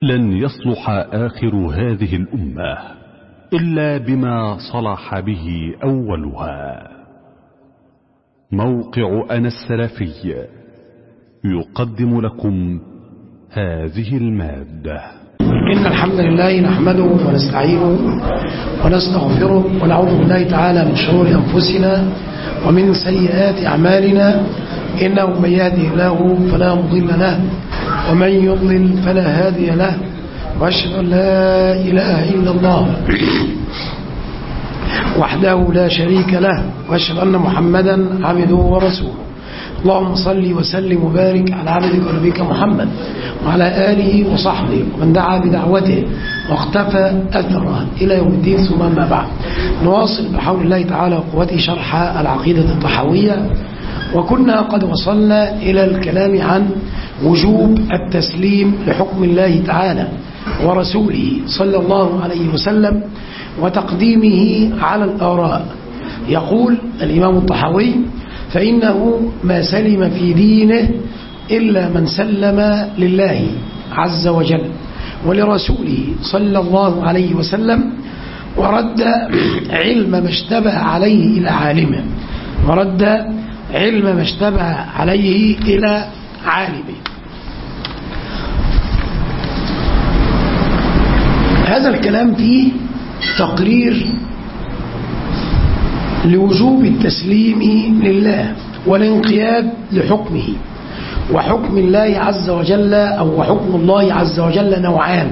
لن يصلح آخر هذه الأمة إلا بما صلح به أولها. موقع أنا السلفي يقدم لكم هذه المادة. إن الحمد لله نحمده ونستعينه ونستغفره ونعوذ بالله تعالى من شرور أنفسنا ومن سيئات أعمالنا، إنه من يهده الله فلا مضل له ومن يضلل فلا هادي له، وأشهد أن لا إله إلا الله وحده لا شريك له، وأشهد أن محمدا عبده ورسوله. اللهم صل وسلم وبارك على عبدك ونبيك محمد وعلى آله وصحبه ومن دعا بدعوته واختفى أثره إلى يوم الدين، ثم ما بعد. نواصل بحول الله تعالى وقوته شرح العقيدة الطحاوية، وكنا قد وصلنا إلى الكلام عن وجوب التسليم لحكم الله تعالى ورسوله صلى الله عليه وسلم وتقديمه على الآراء. يقول الإمام الطحاوي: فإنه ما سلم في دينه إلا من سلم لله عز وجل ولرسوله صلى الله عليه وسلم، ورد علم ما اشتبه عليه إلى عالمه، ورد علم ما اشتبه عليه إلى عالمه. هذا الكلام فيه تقرير لوجوب التسليم لله والانقياد لحكمه. وحكم الله عز وجل أو حكم الله عز وجل نوعان،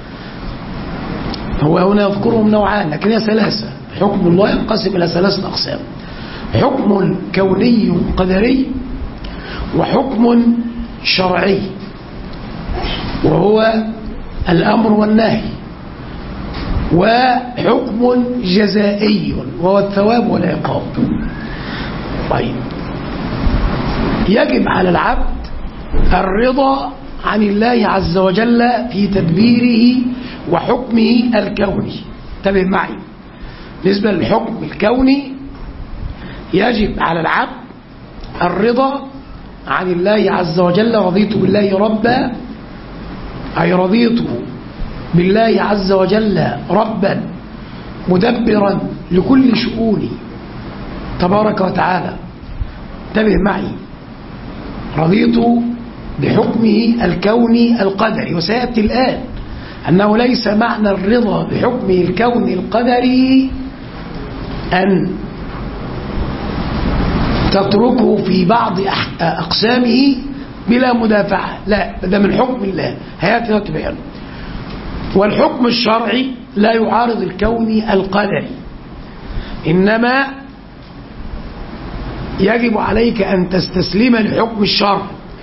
هو هنا يذكرهم نوعان لكن هي ثلاثة. حكم الله ينقسم إلى ثلاثة أقسام: حكم كوني قدري، وحكم شرعي وهو الأمر والنهي، وحكم جزائي وهو الثواب والعقاب. طيب، يجب على العبد الرضا عن الله عز وجل في تدبيره وحكمه الكوني. انتبه معي، بالنسبة للحكم الكوني يجب على العبد الرضا عن الله عز وجل. رضيت بالله ربا، أي رضيت بالله عز وجل ربا مدبرا لكل شؤوني تبارك وتعالى. انتبه معي، رضيت بحكمه الكوني القدري. وسيأتي الآن أنه ليس معنى الرضا بحكمه الكوني القدري أن تتركه في بعض أقسامه بلا مدافعة، لا، ده من حكم الله، هيأتي وتبينه. والحكم الشرعي لا يعارض الكوني القدري، إنما يجب عليك أن تستسلم لحكم الشرع.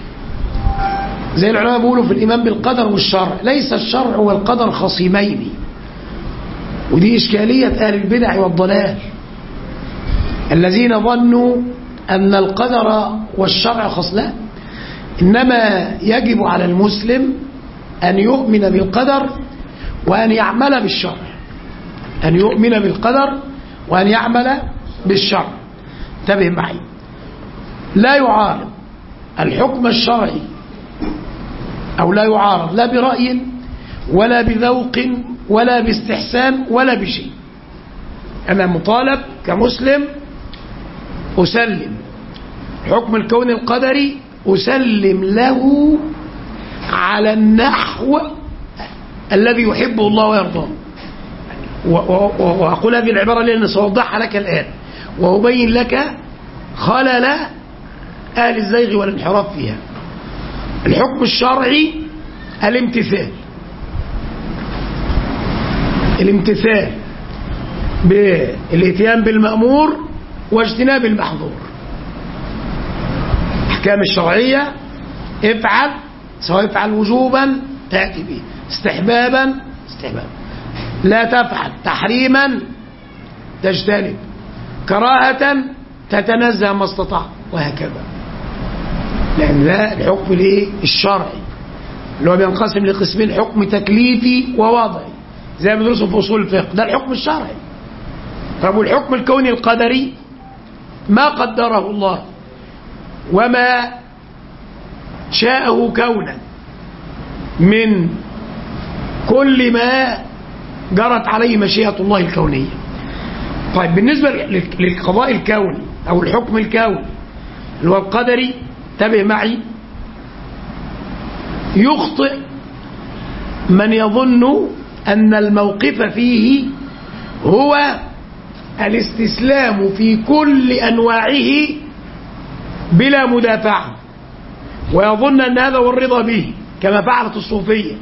زي العلماء بيقولوا في الإيمان بالقدر والشرع، ليس الشرع والقدر خصيمين، ودي إشكالية أهل البدع والضلال الذين ظنوا أن القدر والشرع خصمان. إنما يجب على المسلم أن يؤمن بالقدر وأن يعمل بالشرع، أن يؤمن بالقدر وأن يعمل بالشرع. انتبه معي، لا يعارض الحكم الشرعي أو لا يعارض لا برأي ولا بذوق ولا باستحسان ولا بشيء. أنا مطالب كمسلم أسلم حكم الكون القدري، أسلم له على النحو الذي يحبه الله ويرضاه. وأقول هذه العبارة لأن سأوضحها لك الآن وأبين لك خلل أهل الزيغ والانحراف فيها. الحكم الشرعي الامتثال بالاتيان بالمأمور واجتناب المحظور. الأحكام الشرعية: افعل، سواء افعل وجوبا تأتي به، استحبابا لا تفعل، تحريما تجتنب، كراهة تتنزه ما استطعت، وهكذا. لأن ده الحكم الشرعي اللي هو بينقسم لقسمين: حكم تكليفي ووضعي، زي ما بندرسه في أصول الفقه، ده الحكم الشرعي. طب والحكم الكوني القدري ما قدره الله وما شاءه كونا من كل ما جرت عليه مشيئة الله الكونية. طيب بالنسبة للقضاء الكوني أو الحكم الكوني اللي هو القدري، انتبه معي، يخطئ من يظن أن الموقف فيه هو الاستسلام في كل أنواعه بلا مدافعة، ويظن أن هذا هو الرضا به كما فعلت الصوفية.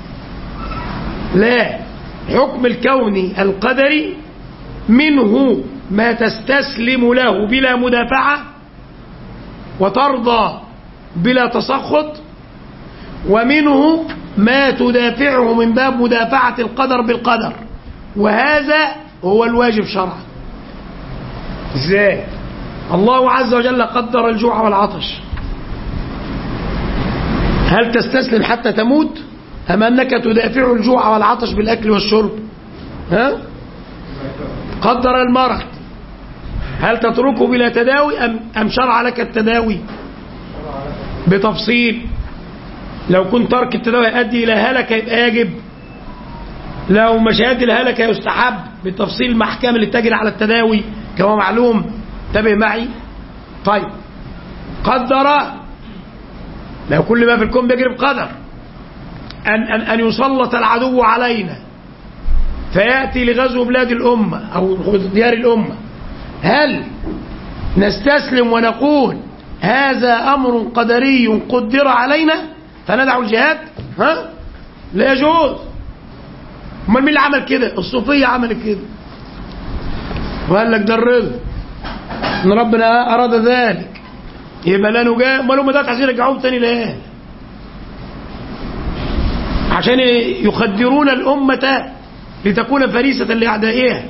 لا، حكم الكون القدري منه ما تستسلم له بلا مدافعة وترضى بلا تسخط، ومنه ما تدافعه من باب مدافعة القدر بالقدر، وهذا هو الواجب شرعا. ازاي؟ الله عز وجل قدر الجوع والعطش، هل تستسلم حتى تموت أم أنك تدافع الجوع والعطش بالأكل والشرب؟ ها؟ قدر المرض، هل تتركه بلا تداوي أم شرع لك التداوي بتفصيل؟ لو كنت ترك التداوي يؤدي إلى هلكة يبقى يجب، لو مش هيؤدي إلى هلكة يستحب، بالتفصيل المحكمة اللي تجري على التداوي كما معلوم. انتبه معي. طيب قدر، لو كل ما في الكون بيجري بقدر أن يسلط العدو علينا فيأتي لغزو بلاد الأمة أو ديار الأمة، هل نستسلم ونقول هذا أمر قدري قدر علينا فندع الجهاد؟ ها؟ لا يجوز. امال مين اللي عمل كده؟ الصوفية عملت كده وقال لك ده الرضا ان ربنا أراد ذلك يبقى لا نجاه. امال هم ده عايزين يرجعوهم تاني ليه؟ عشان يخدرون الأمة لتكون فريسة لأعدائها.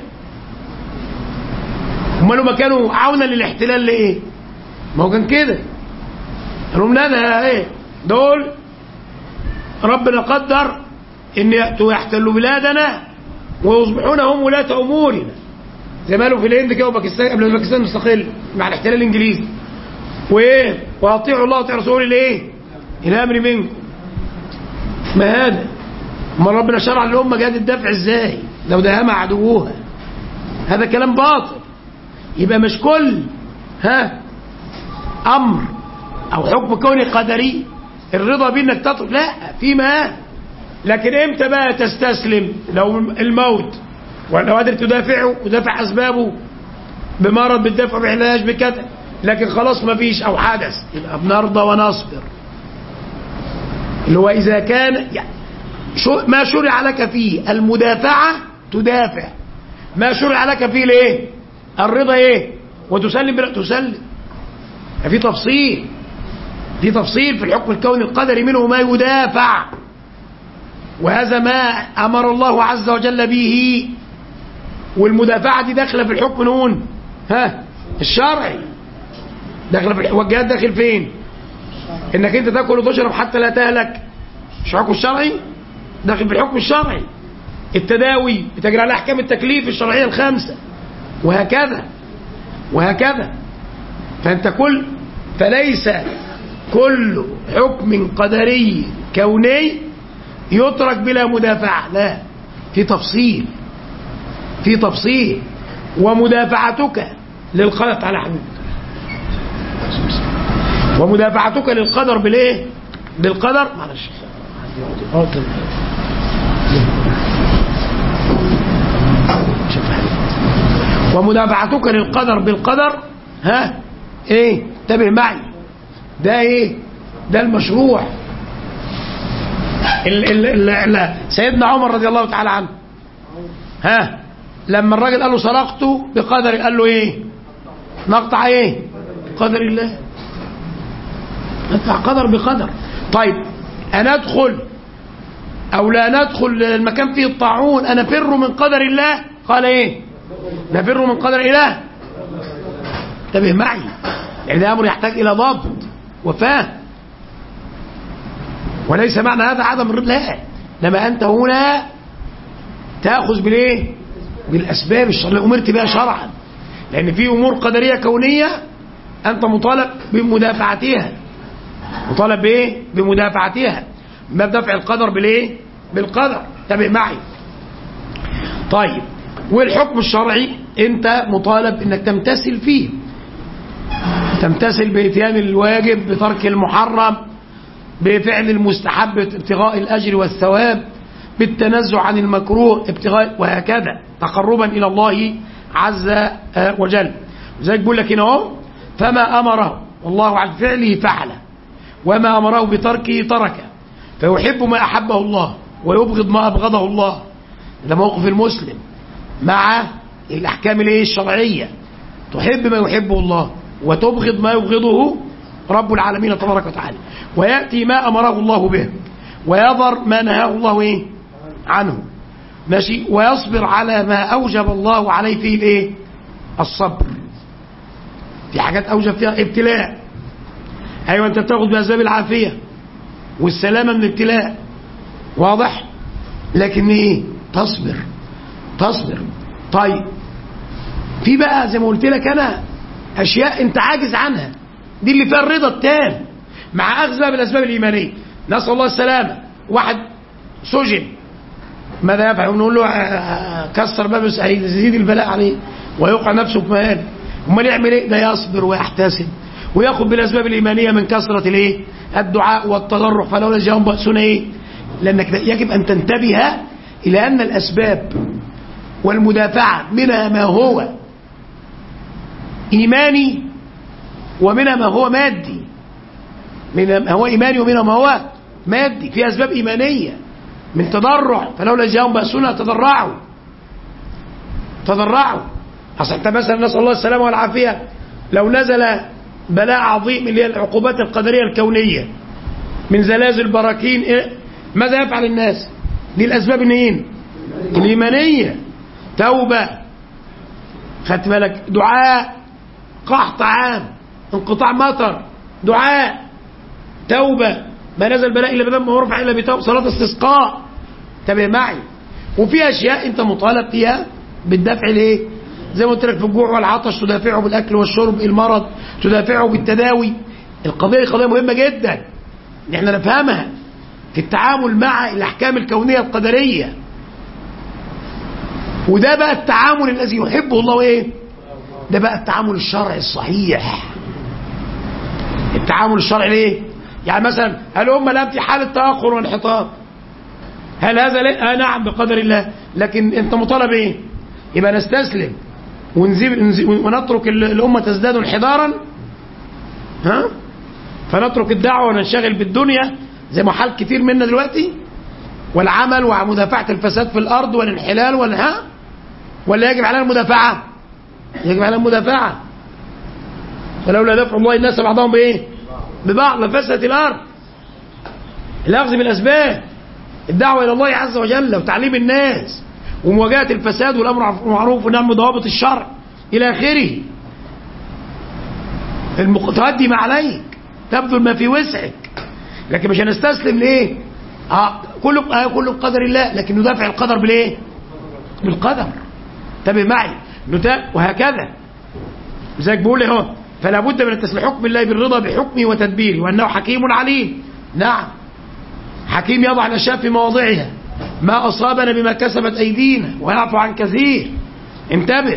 امال هم كانوا عونا للاحتلال لإيه؟ ما هو كان كده، قالوا لهم لا ده ايه دول ربنا قدر ان يأتوا يحتلوا بلادنا ويصبحون هم ولاة امورنا، زي ما قالوا في الهند كده وباكستان قبل ما باكستان مستقل مع الاحتلال الانجليزي، وايه واطيعوا الله وأطيعوا رسوله الايه؟ الامر منكم. ما هذا؟ ما ربنا شرع للامه جهاد الدفع ازاي لو داهم عدوها؟ هذا كلام باطل. يبقى مش كل امر او حكم كوني قدري الرضا بيه انك تترك، لا فيما. لكن امتى بقى تستسلم؟ لو الموت ولو قادر تدافعه ودافع اسبابه بمرض بالدفع بعلاج بكذا، لكن خلاص ما فيش او حدث، يبقى بنرضى ونصبر. اللي هو اذا كان يعني ما شرع لك فيه المدافعة تدافع، ما شرع لك فيه الايه؟ الرضا ايه؟ وتسلم بلا تسلم. في تفصيل، في تفصيل في الحكم الكوني القدري، منه ما يدافع، وهذا ما امر الله عز وجل به. والمدافعة دي داخله في الحكم نون الشرعي، داخله في الجهاد. داخل فين؟ انك انت تاكل وتشرب حتى لا تهلك، مش الحكم الشرعي؟ داخل في الحكم الشرعي. التداوي بتجري على احكام التكليف الشرعيه الخمسه، وهكذا وهكذا. فانت فليس كل حكم قدري كوني يترك بلا مدافعه، لا، في تفصيل، في تفصيل. ومدافعتك للقدر على حدود، ومدافعتك للقدر بالايه؟ بالقدر. معلش ومدافعتك للقدر بالقدر ايه؟ انتبه معي، ده ايه؟ ده المشروع. سيدنا عمر رضي الله تعالى عنه لما الراجل قال له سرقت بقدر، قال له ايه؟ نقطع ايه؟ قدر الله، نقطع قدر بقدر. طيب انا ادخل او لا ندخل المكان فيه الطاعون انا فر من قدر الله؟ قال ايه؟ نفر من قدر الله. انتبه معي، لان ده امر يحتاج الى ضبط وفهم، وليس معنى هذا عدم الرضا، لا، لما انت هنا تاخذ بالايه؟ بالاسباب الشرعيه امرت بها شرعا، لان في امور قدريه كونيه انت مطالب بمدافعتها، مطالب بايه؟ بمدافعتها، ما بدفع القدر بالايه؟ بالقدر. انتبه معي. طيب، والحكم الشرعي انت مطالب انك تمتثل فيه، تمتثل بإتيان الواجب، بترك المحرم، بفعل المستحب ابتغاء الأجر والثواب، بالتنزع عن المكروه ابتغاء، وهكذا تقربا إلى الله عز وجل. زي بيقول لك هنا اهو: فما أمره والله عن فعله فعله، وما أمره بتركه تركه، فيحب ما أحبه الله ويبغض ما أبغضه الله. ده موقف المسلم مع الأحكام الشرعية، تحب ما يحبه الله وتبغض ما يبغضه رب العالمين تبارك وتعالى، ويأتي ما أمره الله به ويذر ما نهاه الله عنه، ماشي، ويصبر على ما أوجب الله عليه فيه الصبر. في حاجات أوجب فيها ابتلاء، أيوة أنت بتاخد بأسباب العافية والسلامة من الابتلاء، واضح، لكن تصبر. طيب، في بقى زي ما قلت لك أنا أشياء أنت عاجز عنها، دي اللي فيها الرضا التام مع أخذها بالأسباب الإيمانية. نسأل الله السلامة. واحد سجن، ماذا يفعل؟ نقول له كسر باب، هيزيد البلاء عليه ويوقع نفسه في مهان. امال يعمل ايه؟ ده يصبر ويحتسب وياخذ بالاسباب الايمانيه من كثره الدعاء والتضرع، فلولا جاءهم بأسنا لانك يجب ان تنتبه الى ان الاسباب والمدافعه منها ما هو ايماني ومنها ما هو مادي، منها ما هو ايماني ومنها ما هو مادي. في اسباب ايمانيه من تضرع، فلولا جاءهم بأسنا تضرعوا. اصل انت مثلا نسأل الله السلامه والعافيه، لو نزل بلاء عظيم اللي هي العقوبات القدريه الكونيه من زلازل براكين، ماذا يفعل الناس؟ دي الاسباب الايمانيه، توبه، خدت بالك، دعاء، قحط عام، انقطاع مطر، دعاء، توبه، ما نزل بلاء الا بدم ورفع الا بتوبه، صلاه استسقاء. تابع معي. وفي اشياء انت مطالب فيها بالدفع زي ما قلت لك، في الجوع والعطش تدافعه بالاكل والشرب، المرض تدافعه بالتداوي. القضيه قضيه مهمه جدا ان احنا نفهمها في التعامل مع الاحكام الكونيه القدريه، وده بقى التعامل الذي يحبه الله. ده بقى التعامل الشرعي الصحيح. التعامل الشرعي يعني مثلا الامه الان في حاله تاخر وانحطاط، هل هذا نعم بقدر الله، لكن انت مطالب يبقى نستسلم ونترك الامه تزداد انحدارا، فنترك الدعوه وننشغل بالدنيا زي ما حال كتير منا دلوقتي، والعمل ومدافعه الفساد في الارض والانحلال ولا يجب علينا المدافعه؟ يجب علينا المدافعه. فلولا دفع الله الناس بعضهم ببعض لفسدت الارض. الاخذ بالاسباب، الدعوه الى الله عز وجل وتعليم الناس ومواجهه الفساد والامر بالمعروف والنهي عن ضوابط الشرع الى اخره. تقدم ما عليك، تبذل ما في وسعك، لكن مش هنستسلم كله بقدر الله، لكن ندافع القدر بالقدر. انتبه معي، وهكذا. لذلك بقول اهو: فلا بد من التسليم حكم الله بالرضا بحكمه وتدبيره، وانه حكيم عليم. نعم، حكيم يضع الاشياء في مواضعها، ما اصابنا بما كسبت ايدينا ويعفو عن كثير. انتبه،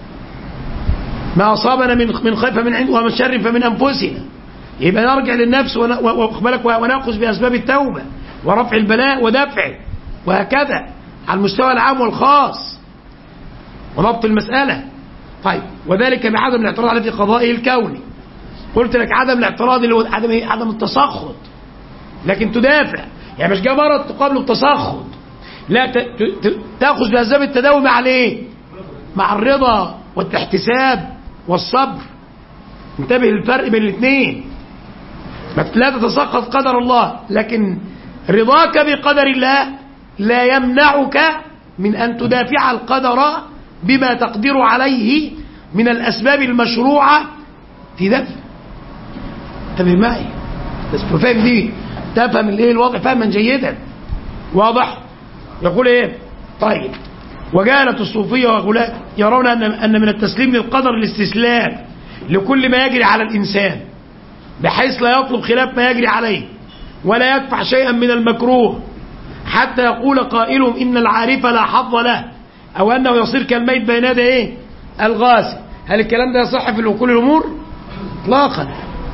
ما اصابنا من خير فمن عنده ومن شر فمن انفسنا. يبقى نرجع للنفس وناخذ باسباب التوبه ورفع البلاء ودفعه، وهكذا على المستوى العام والخاص وضبط المساله. طيب، وذلك بعدم الاعتراض على في قضائه الكوني. قلت لك عدم الاعتراض اللي هو عدم التسخط، لكن تدافع. يعني مش جاء مرض تقابله التسخط، لا، تاخذ باسباب التداوي مع مع الرضا والاحتساب والصبر. انتبه للفرق بين الاثنين. لا تتسخط قدر الله، لكن رضاك بقدر الله لا يمنعك من ان تدافع القدر بما تقدر عليه من الاسباب المشروعه في دفع. انتبه معي، بس تفهم دي، تفهم الوضع فهما جيدا. واضح؟ يقول طيب، وجالت الصوفيه وغلاة يرون ان من التسليم للقدر الاستسلام لكل ما يجري على الانسان، بحيث لا يطلب خلاف ما يجري عليه ولا يدفع شيئا من المكروه حتى يقول قائلهم إن العارف لا حظ له، أو أنه يصير كالميت بين يدي إيه؟ الغاسل. هل الكلام ده يصح في كل الأمور؟ إطلاقا،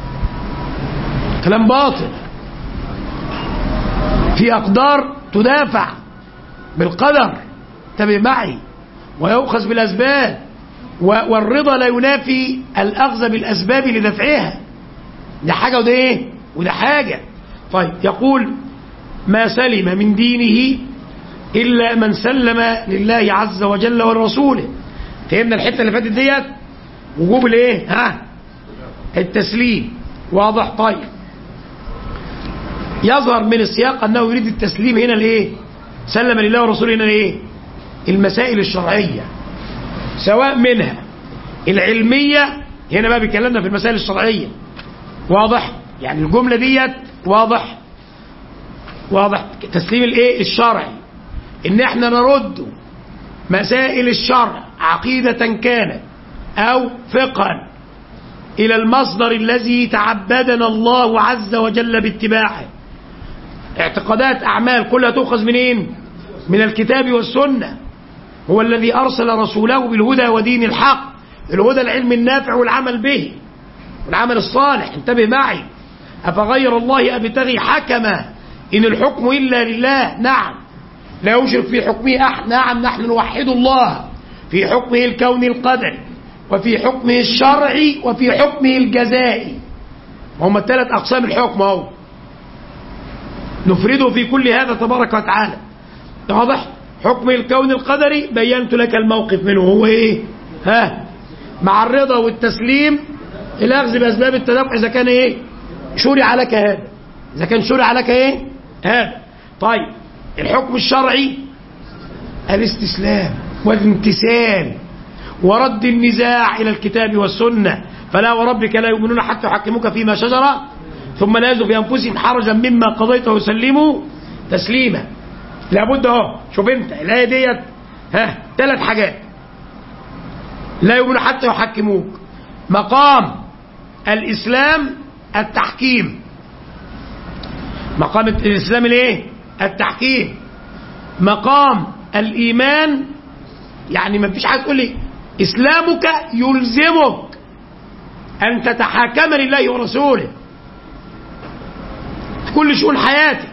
كلام باطل. في أقدار تدافع بالقدر، انتبه معي، ويؤخذ بالأسباب، والرضا لا ينافي الأخذ بالأسباب لدفعها. ده حاجة وده إيه؟ وده حاجة. طيب، يقول ما سلم من دينه إلا من سلم لله عز وجل ولرسوله. فهمنا الحتة اللي فاتت ديت؟ وجوب الايه؟ التسليم. واضح؟ طيب، يظهر من السياق أنه يريد التسليم هنا الايه؟ سلم لله ورسوله هنا الايه؟ المسائل الشرعية، سواء منها العلمية، هنا بقى بيكلمنا في المسائل الشرعية. واضح؟ يعني الجملة ديت واضح؟ واضح تسليم الايه؟ الشرعي، ان احنا نرد مسائل الشرع عقيدة كانت او فقها الى المصدر الذي تعبدنا الله عز وجل باتباعه. اعتقادات، اعمال، كلها تؤخذ منين؟ من الكتاب والسنة. هو الذي ارسل رسوله بالهدى ودين الحق، الهدى العلم النافع والعمل به والعمل الصالح. انتبه معي. افغير الله ابتغي حكما ان الحكم الا لله. نعم، لا يشرك في حكمه احد. نعم، نحن نوحد الله في حكمه الكوني القدري، وفي حكمه الشرعي، وفي حكمه الجزائي. هم الثلاث اقسام الحكم اهو، نفرده في كل هذا تبارك وتعالى. واضح؟ حكمه الكوني القدري بينت لك الموقف منه، هو ايه؟ مع الرضا والتسليم، الاخذ باسباب التدفع اذا كان ايه؟ شرع لك هذا، اذا كان شرع لك ايه؟ هذا. طيب، الحكم الشرعي الاستسلام والامتثال ورد النزاع إلى الكتاب والسنة. فلا وربك لا يؤمنون حتى يحكموك فيما شجر ثم لا يجدوا في أنفسهم حرجا مما قضيت ويسلموا تسليما. لابد اهو، شوف انت الآية ديت 3 حاجات. لا يؤمنون حتى يحكموك، مقام الإسلام التحكيم، مقام الإسلام الايه؟ التحكيم. مقام الإيمان، يعني ما فيش حاجة تقول لي إسلامك يلزمك أن تتحاكم لله ورسوله في كل شؤون حياتك.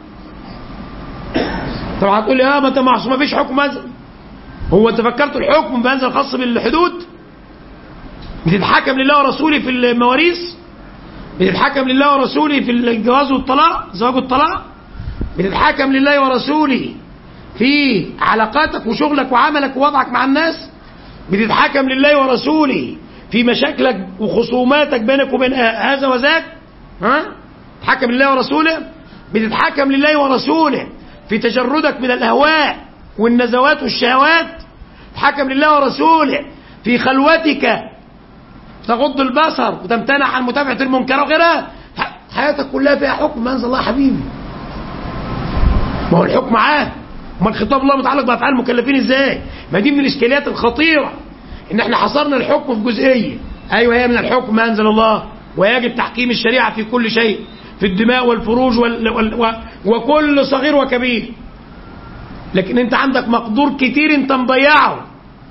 طبعا هتقول لي ما انت معصوم، ما فيش حكم أنزل. هو انت فكرت الحكم بأنزل خاص بالحدود؟ بتتحكم لله ورسوله في المواريث؟ بتتحكم لله ورسوله في الجواز والطلاق، زواج والطلاق؟ بتتحكم لله ورسوله في علاقاتك وشغلك وعملك ووضعك مع الناس؟ بتتحكم لله ورسوله في مشاكلك وخصوماتك بينك وبين هذا وذاك؟ تتحكم لله ورسوله؟ بتتحكم لله ورسوله في تجردك من الأهواء والنزوات والشهوات؟ تتحكم لله ورسوله في خلوتك تغض البصر وتمتنع عن متابعة المنكر وغيرها؟ حياتك كلها فيها حكم ما أنزل الله. حبيبي، ما هو الحكم عام، ما الخطاب الله متعلق بأفعال المكلفين ازاي؟ ما دي من الاشكاليات الخطيرة، ان احنا حصرنا الحكم في جزئية. ايوه، هي من الحكم ما انزل الله، ويجب تحكيم الشريعة في كل شيء، في الدماء والفروج وكل صغير وكبير. لكن انت عندك مقدور كتير انت مضيعه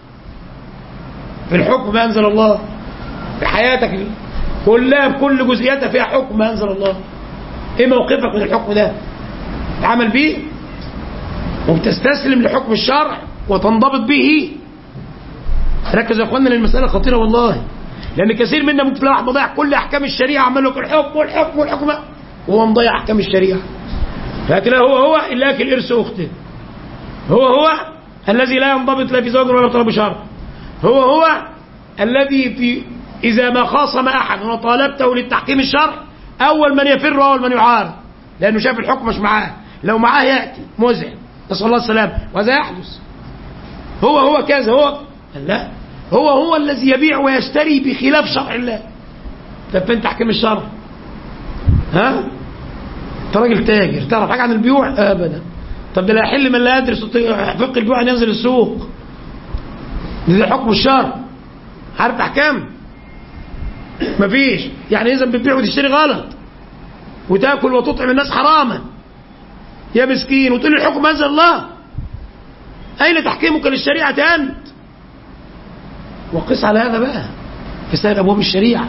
في الحكم ما انزل الله. في حياتك كلها بكل جزئياتها فيها حكم ما انزل الله. ايه موقفك من الحكم ده؟ تعمل بيه وبتستسلم لحكم الشرع وتنضبط به. ركز يا اخوانا، للمسألة خطيرة والله، لأن كثير منا ممكن راح مضيع كل أحكام الشريعة، عمال لك الحكم والحكم والحكم وهو مضيع أحكام الشريعة. فهتلاقي هو اللي أكل إرث أخته، هو الذي لا ينضبط لا في زوج ولا طلب شرع، هو الذي في إذا ما خاصم أحد وطالبته للتحكيم الشرع أول من يفر وأول من يعارض، لأنه شاف الحكم مش معاه، لو معاه يأتي مزعج، نسأل الله السلام، وهذا يحدث. هو كذا، لا، هو الذي يبيع ويشتري بخلاف شرع الله. طب فين تحكيم الشرع؟ انت راجل تاجر تعرف حاجه عن البيوع؟ ابدا. طب ده لا يحل من لا يدرس فقه البيوع ان ينزل السوق. ده حكم الشرع. عارف احكام؟ مفيش. يعني اذا بتبيع وتشتري غلط وتاكل وتطعم الناس حراما، يا مسكين، وتقول لي الحكم أنزل الله. أين تحكيمك للشريعة أنت؟ وقس على هذا بقى في سائر أبواب الشريعة.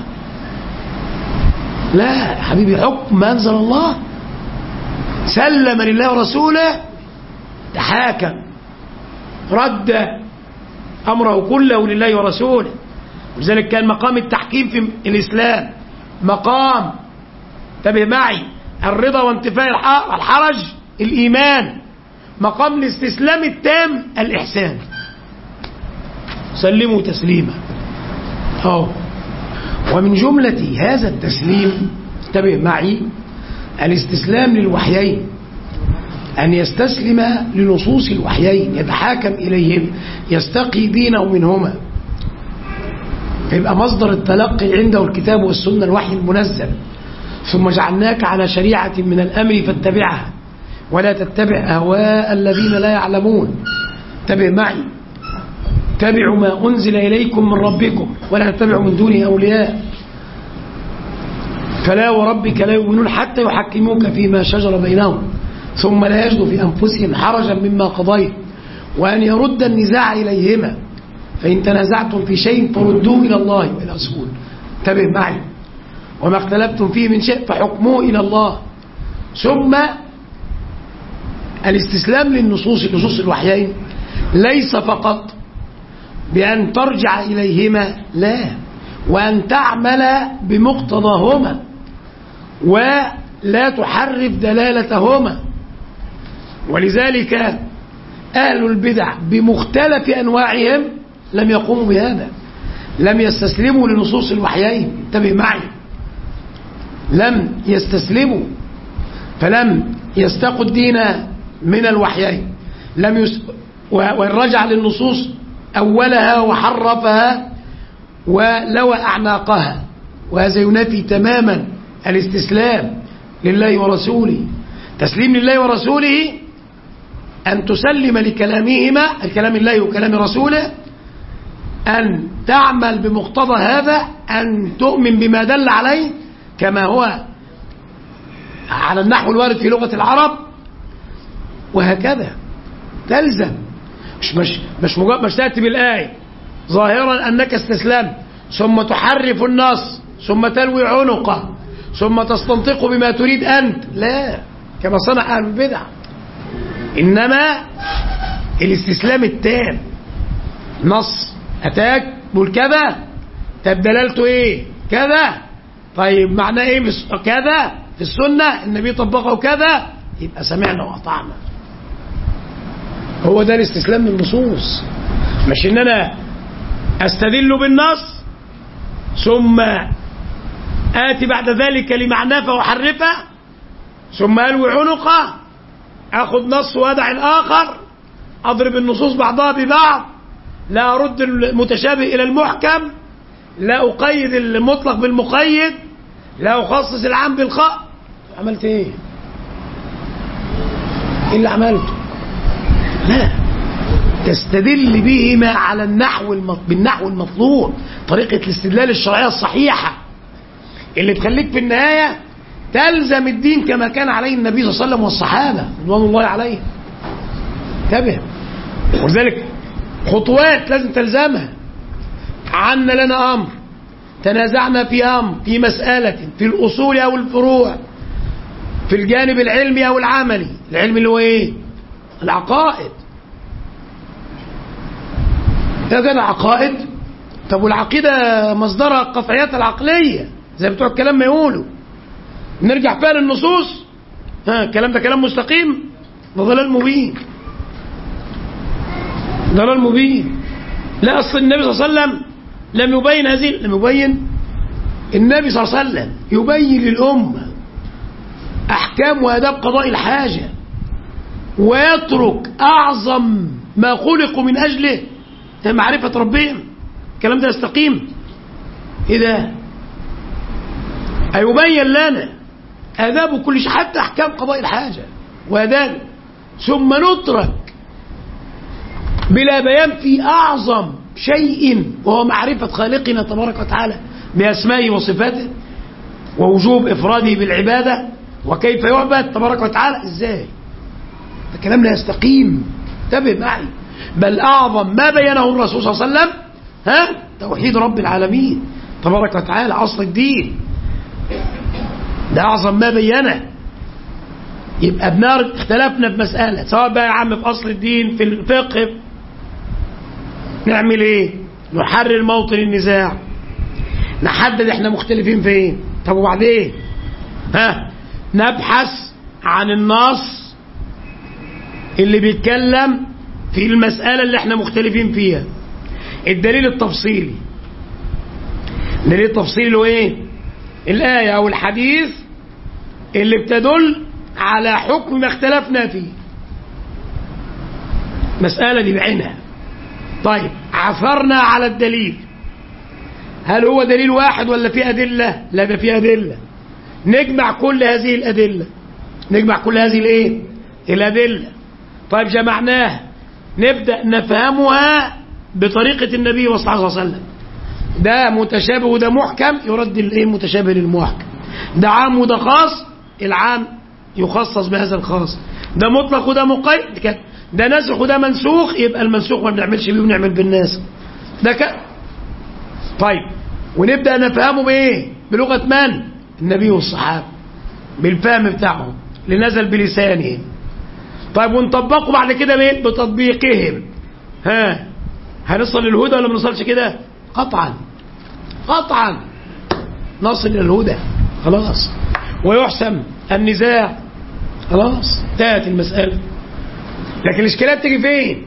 لا يا حبيبي، حكم ما أنزل الله، سلم لله ورسوله، تحاكم، رد أمره كله لله ورسوله. ولذلك كان مقام التحكيم في الإسلام مقام، انتبه معي، الرضا وانتفاء الحرج الإيمان، مقام الاستسلام التام الإحسان. سلموا تسليما. ومن جملة هذا التسليم، انتبه معي، الاستسلام للوحيين، أن يستسلم لنصوص الوحيين، يتحاكم إليهم، يستقي دينه منهما، يبقى مصدر التلقي عنده الكتاب والسنة، الوحي المنزل. ثم جعلناك على شريعة من الأمر فاتبعها ولا تتبع أهواء الذين لا يعلمون. انتبه معي، اتبعوا ما أنزل إليكم من ربكم ولا تتبعوا من دونه أولياء. فلا وربك لا يؤمنون حتى يحكموك فيما شجر بينهم ثم لا يجدوا في أنفسهم حرجا مما قضيت وأن يرد النزاع إليهما، فإن تنازعتم في شيء فردوه إلى الله وإلى رسول. انتبه معي، وما اختلفتم فيه من شيء فحكموه إلى الله. ثم الاستسلام للنصوص الوحيين ليس فقط بأن ترجع إليهما، لا، وأن تعمل بمقتضاهما ولا تحرف دلالتهما. ولذلك أهل البدع بمختلف أنواعهم لم يقوموا بهذا، لم يستسلموا لنصوص الوحيين. انتبه معي، لم يستسلموا، فلم يستقوا الدين من الوحيين، وإن رجع للنصوص أولها وحرفها ولوى أعناقها، وهذا ينافي تماما الاستسلام لله ورسوله. تسليم لله ورسوله أن تسلم لكلامهما، الكلام الله وكلام رسوله، أن تعمل بمقتضى هذا، أن تؤمن بما دل عليه كما هو على النحو الوارد في لغة العرب، وهكذا تلزم. مش تأتي بالآية ظاهرا أنك استسلمت ثم تحرف النص ثم تلوي عنقه ثم تستنطق بما تريد أنت، لا، كما صنع أهل البدع. إنما الاستسلام التام، نص أتاك بقول كذا، طب دلالته إيه؟ كذا، طيب معناه إيه؟ كذا في السنة النبي طبقه كذا، يبقى سمعنا وأطعنا. هو ده الاستسلام للنصوص، مش إن أنا أستدل بالنص ثم آتي بعد ذلك لمعناه فأحرفه ثم ألوي عنقه، أخذ نص وأدع الآخر، أضرب النصوص بعضها ببعض، لا أرد المتشابه إلى المحكم، لا أقيد المطلق بالمقيد، لا أخصص العام بالخاء. عملت إيه؟ إيه اللي عملته؟ لا، تستدل بهما على بالنحو المطلوب، طريقة الاستدلال الشرعية الصحيحة اللي تخليك في النهاية تلزم الدين كما كان عليه النبي صلى الله عليه وسلم والصحابة رضوان الله عليهم. انتبه، ولذلك خطوات لازم تلزمها. عنا لنا أمر، تنازعنا في أمر، في مسألة، في الأصول أو الفروع، في الجانب العلمي أو العملي. العلم اللي هو إيه؟ العقائد. إذا كان عقائد، طب والعقيدة مصدرها القطعيات العقلية زي بتوع الكلام ما يقولوا، نرجع فيها للنصوص، الكلام ده كلام مستقيم، ده ضلال مبين، ضلال مبين. لا، أصل النبي صلى الله عليه وسلم لم يبين هذه، لم يبين النبي صلى الله عليه وسلم يبين للأمة أحكام وآداب قضاء الحاجة، ويترك أعظم ما خلقوا من أجله معرفة ربهم. الكلام ده يستقيم؟ إيه ده؟ أيبين لنا آداب كل شيء، حتى أحكام قضاء الحاجة وآداب، ثم نترك بلا بيان في أعظم شيء وهو معرفة خالقنا تبارك وتعالى بأسمائه وصفاته ووجوب إفراده بالعبادة وكيف يعبد تبارك وتعالى. إزاي؟ ده كلام لا يستقيم. انتبه معي. بل أعظم ما بينه الرسول صلى الله عليه وسلم توحيد رب العالمين تبارك وتعالى، أصل الدين. ده أعظم ما بينه. يبقى اختلفنا في مسألة، سواء بقى يا عم في أصل الدين، في الفقه، نعمل ايه؟ نحرر موطن النزاع، نحدد احنا مختلفين فين. طب وبعدين نبحث عن النص اللي بيتكلم في المسألة اللي احنا مختلفين فيها، الدليل التفصيلي. الدليل التفصيلي اللي هو ايه؟ الآية أو الحديث اللي بتدل على حكم ما اختلفنا فيه، مسألة دي بعينها. طيب عثرنا على الدليل، هل هو دليل واحد ولا في أدلة؟ لا، ده في أدلة. نجمع كل هذه الأدلة، نجمع كل هذه الايه؟ الأدلة. طيب جمعناها، نبدأ نفهمها بطريقة النبي صلى الله عليه وسلم. ده متشابه وده محكم، يرد الايه المتشابه للمحكم. ده عام وده خاص، العام يخصص بهذا الخاص. ده مطلق وده مقيد، ده ناسخ وده منسوخ، يبقى المنسوخ ما بنعملش بيه ونعمل بالناسخ. ده طيب، ونبدأ نفهمه بايه؟ بلغة من؟ النبي والصحابة، بالفهم بتاعهم اللي نزل بلسانهم. طيب ونطبقه بعد كده بايه؟ بتطبيقهم. هنصل للهدى ولا ما نوصلش كده؟ قطعا قطعا نصل الى الهدى، خلاص، ويحسم النزاع، خلاص انتهت المسألة. لكن الاشكالات تيجي فين؟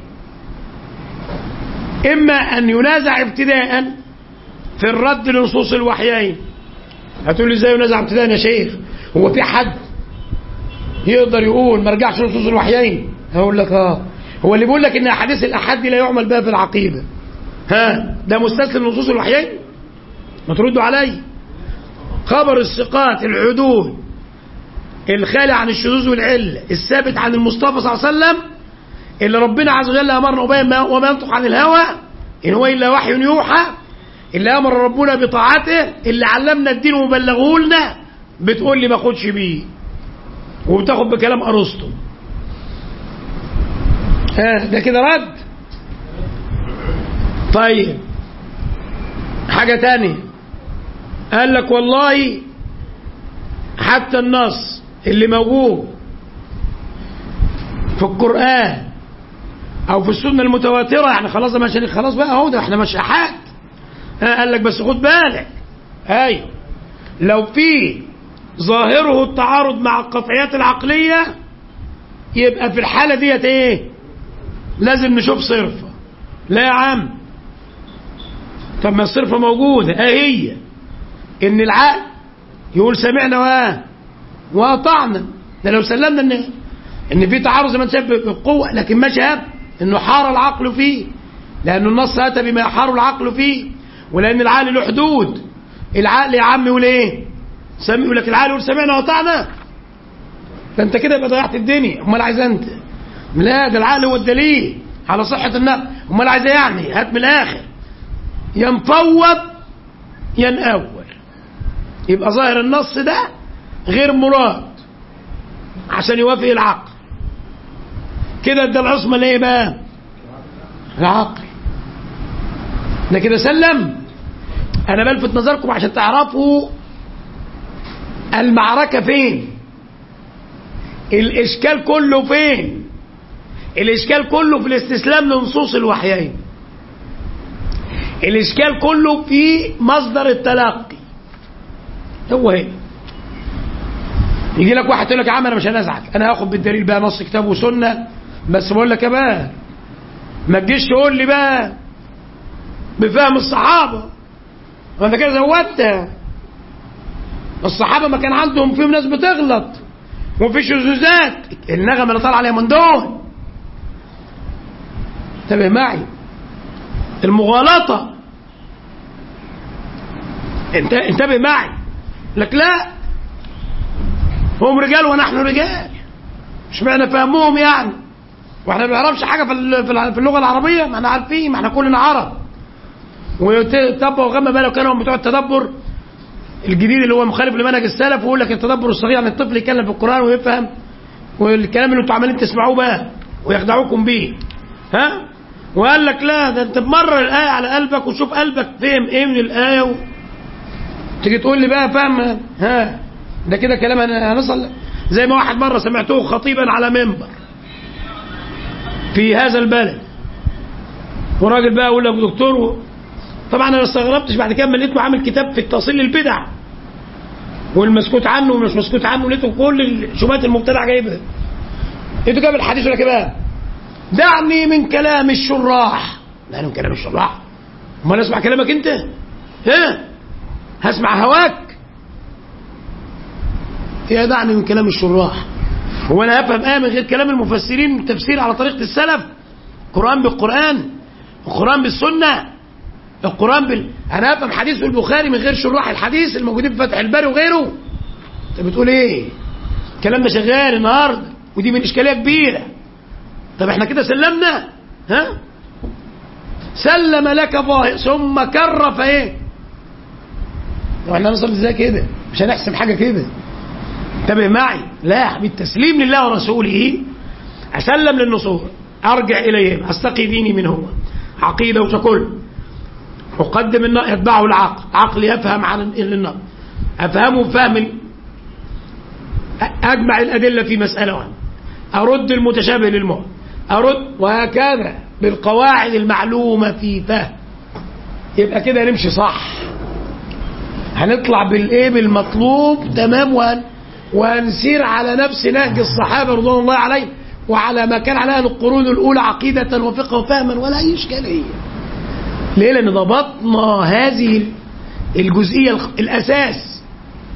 اما ان ينازع ابتداء في الرد لنصوص الوحيين. هتقول لي ازاي ينازع ابتداء يا شيخ؟ هو في حد يقدر يقول ما رجعش لنصوص الوحيين؟ هقول لك هو اللي بيقول لك ان احاديث الاحاد دي لا يعمل بها في العقيده، ده مستسلم لنصوص الوحيين؟ ما تردوا علي. خبر الثقات العدول الخالي عن الشذوذ والعله الثابت عن المصطفى صلى الله عليه وسلم، اللي ربنا عز وجل امرنا وما ينطق عن الهوى ان هو الا وحي يوحى، اللي امر ربنا بطاعته، اللي علمنا الدين وبلغه لنا، بتقول لي ما اخدش بيه وبتاخد بكلام ارسطو. ده كده رد. طيب حاجة تانية، قال لك والله حتى النص اللي موجود في القرآن او في السنة المتواترة، يعني خلاص ده مش خلاص بقى اهو، ده احنا مش احاد. قال لك بس خد بالك، ايوه لو في ظاهره التعارض مع القطعيات العقلية، يبقى في الحالة ديت ايه؟ لازم نشوف صرفة. لا يا عم، طب ما الصرفة موجودة، هي ان العقل يقول سمعنا وأطعنا. ده لو سلمنا ان في تعارض زي ما انت شايف بالقوة، لكن ما شاب انه حار العقل فيه، لأن النص أتى بما يحار العقل فيه، ولأن العقل له حدود. العقل يا عم يقول ايه؟ يقول لك العقل يقول سمعنا وأطعنا، ده انت كده يبقى ضيعت الدنيا. امال عايز انت؟ لا، ده العقل هو الدليل على صحة النقل. امال عايز يعني هات من الاخر، ينفوض ينأول. يبقى ظاهر النص ده غير مراد عشان يوافق العقل، كده ده العصمة ليه بقى؟ العقل. ده كده سلم. انا بلفت نظركم عشان تعرفوا المعركة فين، الاشكال كله فين. الاشكال كله في الاستسلام لنصوص الوحيين، الاشكال كله في مصدر التلقي. هو هنا يجي لك واحد يقول لك يا عم انا مش هنزعك، انا هاخد بالدليل بقى نص كتاب وسنه، بس بقول لك يا بقى ما تجيش تقول لي بقى بفهم الصحابه، وانت كده زودتها. الصحابه ما كان عندهم فيهم ناس بتغلط وفي شذوذات، النغمه اللي طالعه عليها من دول. انتبه معي، المغالطه، انتبه معي. لك لا، هم رجال ونحن رجال، مش معنى فهموهم يعني واحنا ما بنعرفش حاجه في اللغه العربيه؟ ما احنا عارفين، ما احنا كلنا عرب. وتبقوا غم بقى لو كانوا بتوع التدبر الجديد اللي هو مخالف لمنهج السلف، ويقول لك التدبر الصغير، يعني الطفل يتكلم في القران ويفهم والكلام اللي انتوا عمالين تسمعوه بقى ويخدعوكم بيه، ها؟ وقال لك لا، ده انت تمرر الآية على قلبك وشوف قلبك فهم ايه من الآية تيجي تقول لي بقى فاهم، ها؟ ده كده كلام هنصل زي ما واحد مرة سمعته خطيبا على منبر في هذا البلد، وراجل بقى يقول لك دكتور، طبعا انا استغربتش بعد كده لقيته عامل كتاب في التأصيل للبدع والمسكوت عنه والمش مسكوت عنه، لقيته كل الشبهات المبتدع جايبها، لقيته جاب الحديث ولا كده دعني من كلام الشراح. دعني من كلام الشراح؟ امال اسمع كلامك انت؟ ها؟ هسمع هواك؟ يا دعني من كلام الشراح. هو انا هفهم ايه من غير كلام المفسرين والتفسير على طريقه السلف؟ قرآن بالقرآن، القرآن بالسنه، القرآن انا هفهم حديث في البخاري من غير شراح الحديث الموجودين في فتح الباري وغيره؟ انت بتقول ايه؟ الكلام ده شغال النهارده ودي من اشكاليه كبيره. طب احنا كده سلمنا؟ ها؟ سلم لك ظاهر ثم كر فايه؟ طب احنا هنوصل ازاي كده؟ مش هنحسم حاجه كده. انتبه معي، لا، بالتسليم لله ورسوله اسلم للنصوص، ارجع اليهم، استقي ديني من هو عقيده وكل، اقدم يتبعه العقل، عقل يفهم عن النظر، افهمه فهم، اجمع الادله في مساله واحده، ارد المتشابه للمحكم، ارد، وهكذا بالقواعد المعلومه في فهم. يبقى كده نمشي صح، هنطلع بالايه؟ بالمطلوب، تمام، وهنسير على نفس نهج الصحابه رضوان الله عليهم وعلى ما كان عليها القرون الاولى عقيده وفقه وفهما، ولا اي اشكاليه. ليه؟ لان ضبطنا هذه الجزئيه الاساس.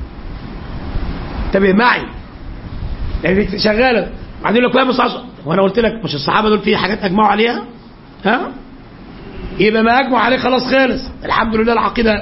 انتبه معي، يعني شغاله بعدين يقول لك فاهم الصحابه، وانا قلت لك مش الصحابه دول في حاجات اجمعوا عليها؟ ها؟ يبقى ما اجمعوا عليه خلاص خالص، الحمد لله. العقيده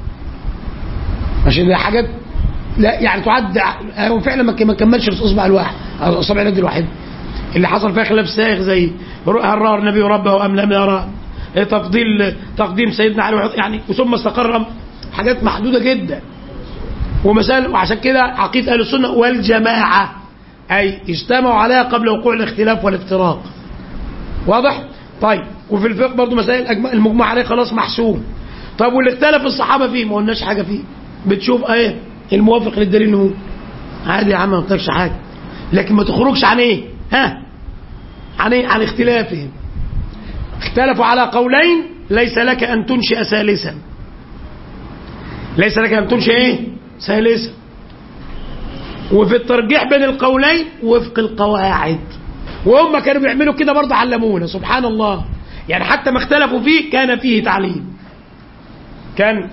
عشان حاجات لا يعني تعد، هو فعلا ما كملش الاصبع الواحد او اصابع اليد الواحد اللي حصل فيها خلاف سائغ، زي هل راى النبي ربه ام لم يرى، تقديم سيدنا علي يعني، وثم استقر، حاجات محدوده جدا ومسائل. وعشان كده عقيده اهل السنه والجماعه اي اجتمعوا عليها قبل وقوع الاختلاف والافتراق. واضح؟ طيب، وفي الفقه برضه مسائل المجمع عليه خلاص محسوم. طب واللي اختلف الصحابه فيه ما قلناش حاجه فيه، بتشوف ايه الموافق للدليل هو عادي يا عم، ما قلتلكش حاجه، لكن ما تخرجش عن ايه؟ ها؟ عن ايه؟ عن اختلافهم. اختلفوا على قولين، ليس لك ان تنشئ ثالثا. ليس لك ان تنشئ ايه؟ ثالثا. وفي الترجيح بين القولين وفق القواعد، وهم كانوا بيعملوا كده برضه، علمونا سبحان الله. يعني حتى ما اختلفوا فيه كان فيه تعليم. كان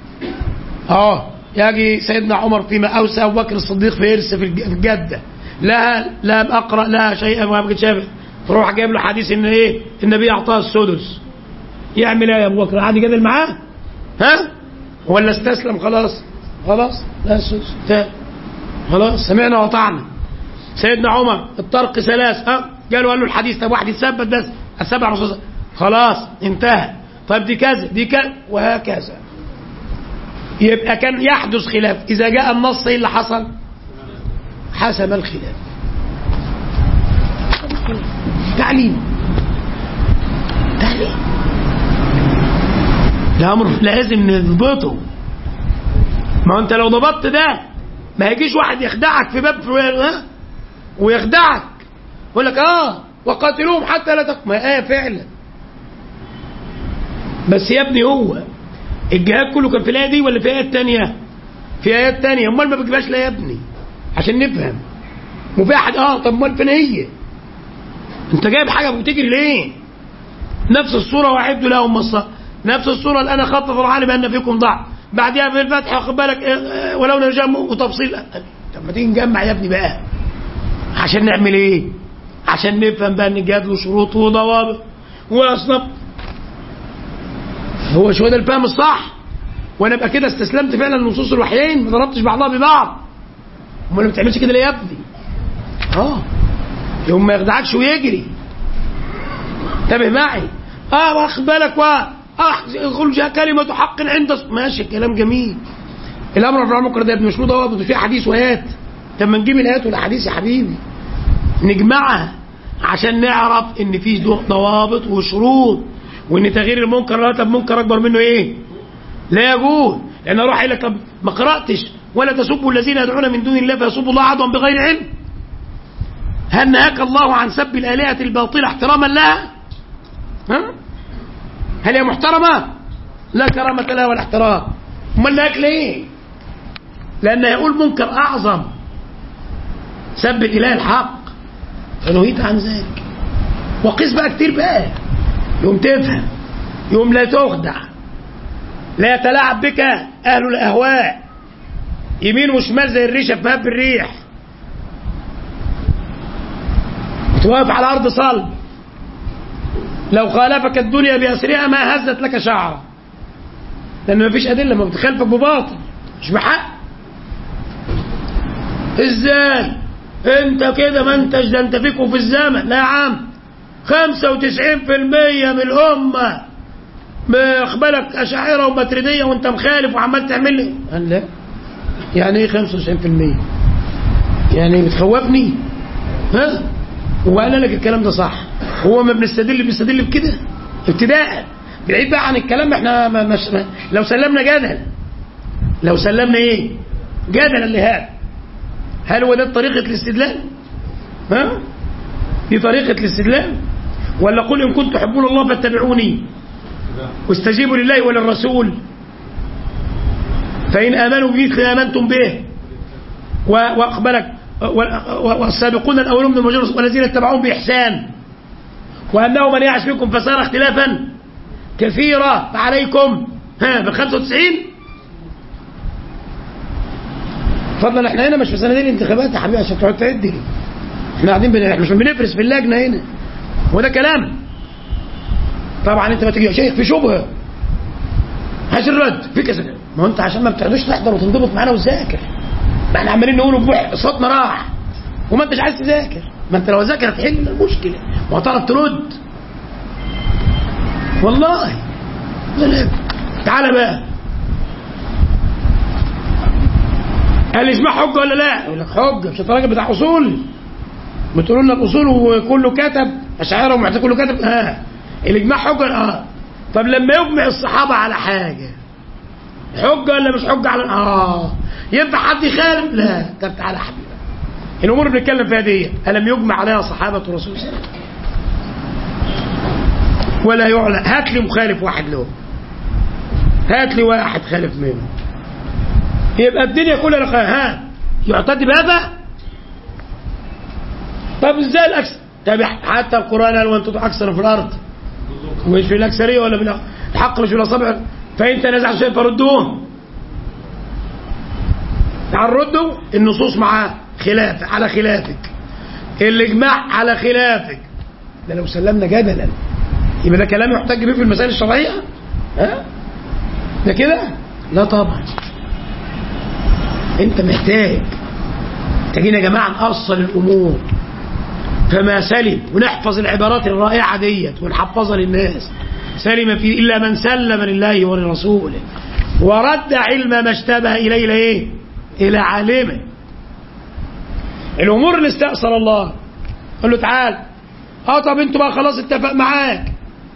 يجي سيدنا عمر فيما اوسى ابو بكر الصديق في هرس في الجده، لم اقرا لها شيئا وما كنت شايف، تروح جايب له حديث ان ايه؟ النبي اعطاه السدس. يعمل ايه يا ابو بكر؟ قعد يجادل معاه؟ ها؟ ولا استسلم خلاص؟ لا السدس خلاص سمعنا وطعنا. سيدنا عمر الطرق 3، قال له الحديث، طب واحد يتثبت بس، السبع رسول خلاص انتهى. طيب دي كذا دي كذا وهكذا. يبقى كان يحدث خلاف، إذا جاء النص ايه اللي حصل؟ حسم الخلاف. تعليم ده أمر لازم نضبطه. ما انت لو ضبطت ده ما هيجيش واحد يخدعك في باب ويخدعك يقول لك وقاتلوهم حتى لا تقم. فعلا، بس يا ابني هو الجهاد كله كان في الايه دي ولا في ايات تانية؟ في ايات تانية. امال ما بتجيبهاش لا يا ابني عشان نفهم. وفي احد طب امال فين هي؟ انت جايب حاجه بتجري ليه؟ نفس الصوره واعدوا لهم الصلاة، نفس الصوره الان خطف فرعون بان فيكم ضعف، بعدها في الفتح واخد بالك ولو نجم وتفصيل. طب ما تيجي نجمع يا ابني بقى عشان نعمل ايه؟ عشان نفهم بقى ان الجهاد له شروط وضوابط واصناف. هو شو ده الفهم الصح؟ وانا ابقى كده استسلمت فعلا لنصوص الوحيين، ما ضربتش بعضها ببعض. امال ما بتعملش كده ليه يا ابني؟ يوم ما يخدعكش ويجري. انتبه معي. واخد بالك يقول كلمه حق عند ماشي، كلام جميل. الامر في المنكر ده يا ابني مش له ضوابط، فيه احاديث وايات. طب ما نجيب الايات والاحاديث يا حبيبي. نجمعها عشان نعرف ان في ضوابط وشروط، وان تغيير المنكر لا طب منكر اكبر منه ايه؟ لا يجوز. لان اروح اقول لك طب ما قراتش ولا تسبوا الذين يدعون من دون الله فيسبوا الله عدوا بغير علم. هل نهاك الله عن سب الالهه الباطله احتراما لها؟ ها؟ هل هي محترمه؟ لا كرامه لها ولا احترام. امال نهاك ليه؟ لان يقول منكر اعظم سب الاله الحق فنهيت عن ذلك. وقيس بقى كتير بقى، يوم تفهم، يوم لا تخدع، لا يتلاعب بك اهل الاهواء يمين وشمال زي الريشه في هب الريح، وتوقف على ارض صلب لو خالفك الدنيا باسرها ما هزت لك شعرا، لان ما فيش ادله، ما بتخالفك بباطل مش بحق. ازاي انت كده ما انتش ده انت فيكم في الزمن؟ لا يا عم، 95% من الامه باقبالك اشاعره وماتريديه وانت مخالف وعمال تعمل لي. قال لا، يعني ايه 95%؟ يعني بتخوفني؟ ها؟ هو قال لك الكلام ده صح؟ هو ما بنستدل بكده ابتداء. بعيد بقى عن الكلام، احنا لو سلمنا جدل، لو سلمنا ايه؟ جدلا لهذا، هل هو ده طريقة الاستدلال؟ ها؟ دي طريقة الاستدلال؟ ولا قل إن كنتم تحبون الله فاتبعوني واستجيبوا لله وللرسول فإن آمنوا بمثل آمنتم به وأقبلك والسابقون الأولون من المهاجرين والذين اتبعوهم بإحسان وأنه من يعش منكم فسار اختلافا كثيرا فعليكم ب95. فضلا احنا هنا مش في صناديق الانتخابات يا حبيبي عشان تقعد تعد. احنا قاعدين احنا مش بنفرس في اللجنه هنا، وده كلام. طبعا انت ما تجي يا شيخ في شبهه عايز الرد في كذا، ما هو انت عشان ما بتقعدوش تحضر وتنضبط معانا وتذاكر، ما احنا عمالين نقول بوح صوتنا راح وما انتش عايز تذاكر. ما انت لو ذاكر هتحل المشكله وهتعرف ترد والله. تعالى بقى، الاجماع حجه ولا لا؟ يقول لك حجه، مش انت راجل بتاع اصول بتقولوا لنا الاصول وكله كتب اشاعره ومعتزله كله كتب. الاجماع حجه. طب لما يجمع الصحابه على حاجه حجه ولا مش حجه على ينفع حد يخالف؟ لا. طب تعالى يا حبيبي، الامور اللي بنتكلم فيها دي الم يجمع عليها صحابه الرسول صلى الله عليه وسلم ولا يعلن؟ هات لي مخالف واحد له، هات لي واحد خالف منه، يبقى الدنيا كلها يعتد بهذا. طب ازاي الاكثر؟ طب حتى القران قال وانتم اكثر في الارض، مش في الاكثريه ولا في الحق، مش في الاصابع. فان تنازعتم شيئا فردوه. تعال ردوا النصوص مع خلاف على خلافك، الاجماع على خلافك. ده لو سلمنا جدلا يبقى ده كلام يحتج به في المسائل الشرعيه؟ ده كده؟ لا طبعا. انت محتاجين يا جماعه نأصل الامور فما سلم، ونحفظ العبارات الرائعه ديت ونحفظها للناس. سلم في الا من سلم لله ولرسوله ورد علم ما اشتبه اليه ايه؟ الى عالمه. الامور اللي استأصل الله قال له تعال، طب انتوا بقى خلاص اتفق معاك.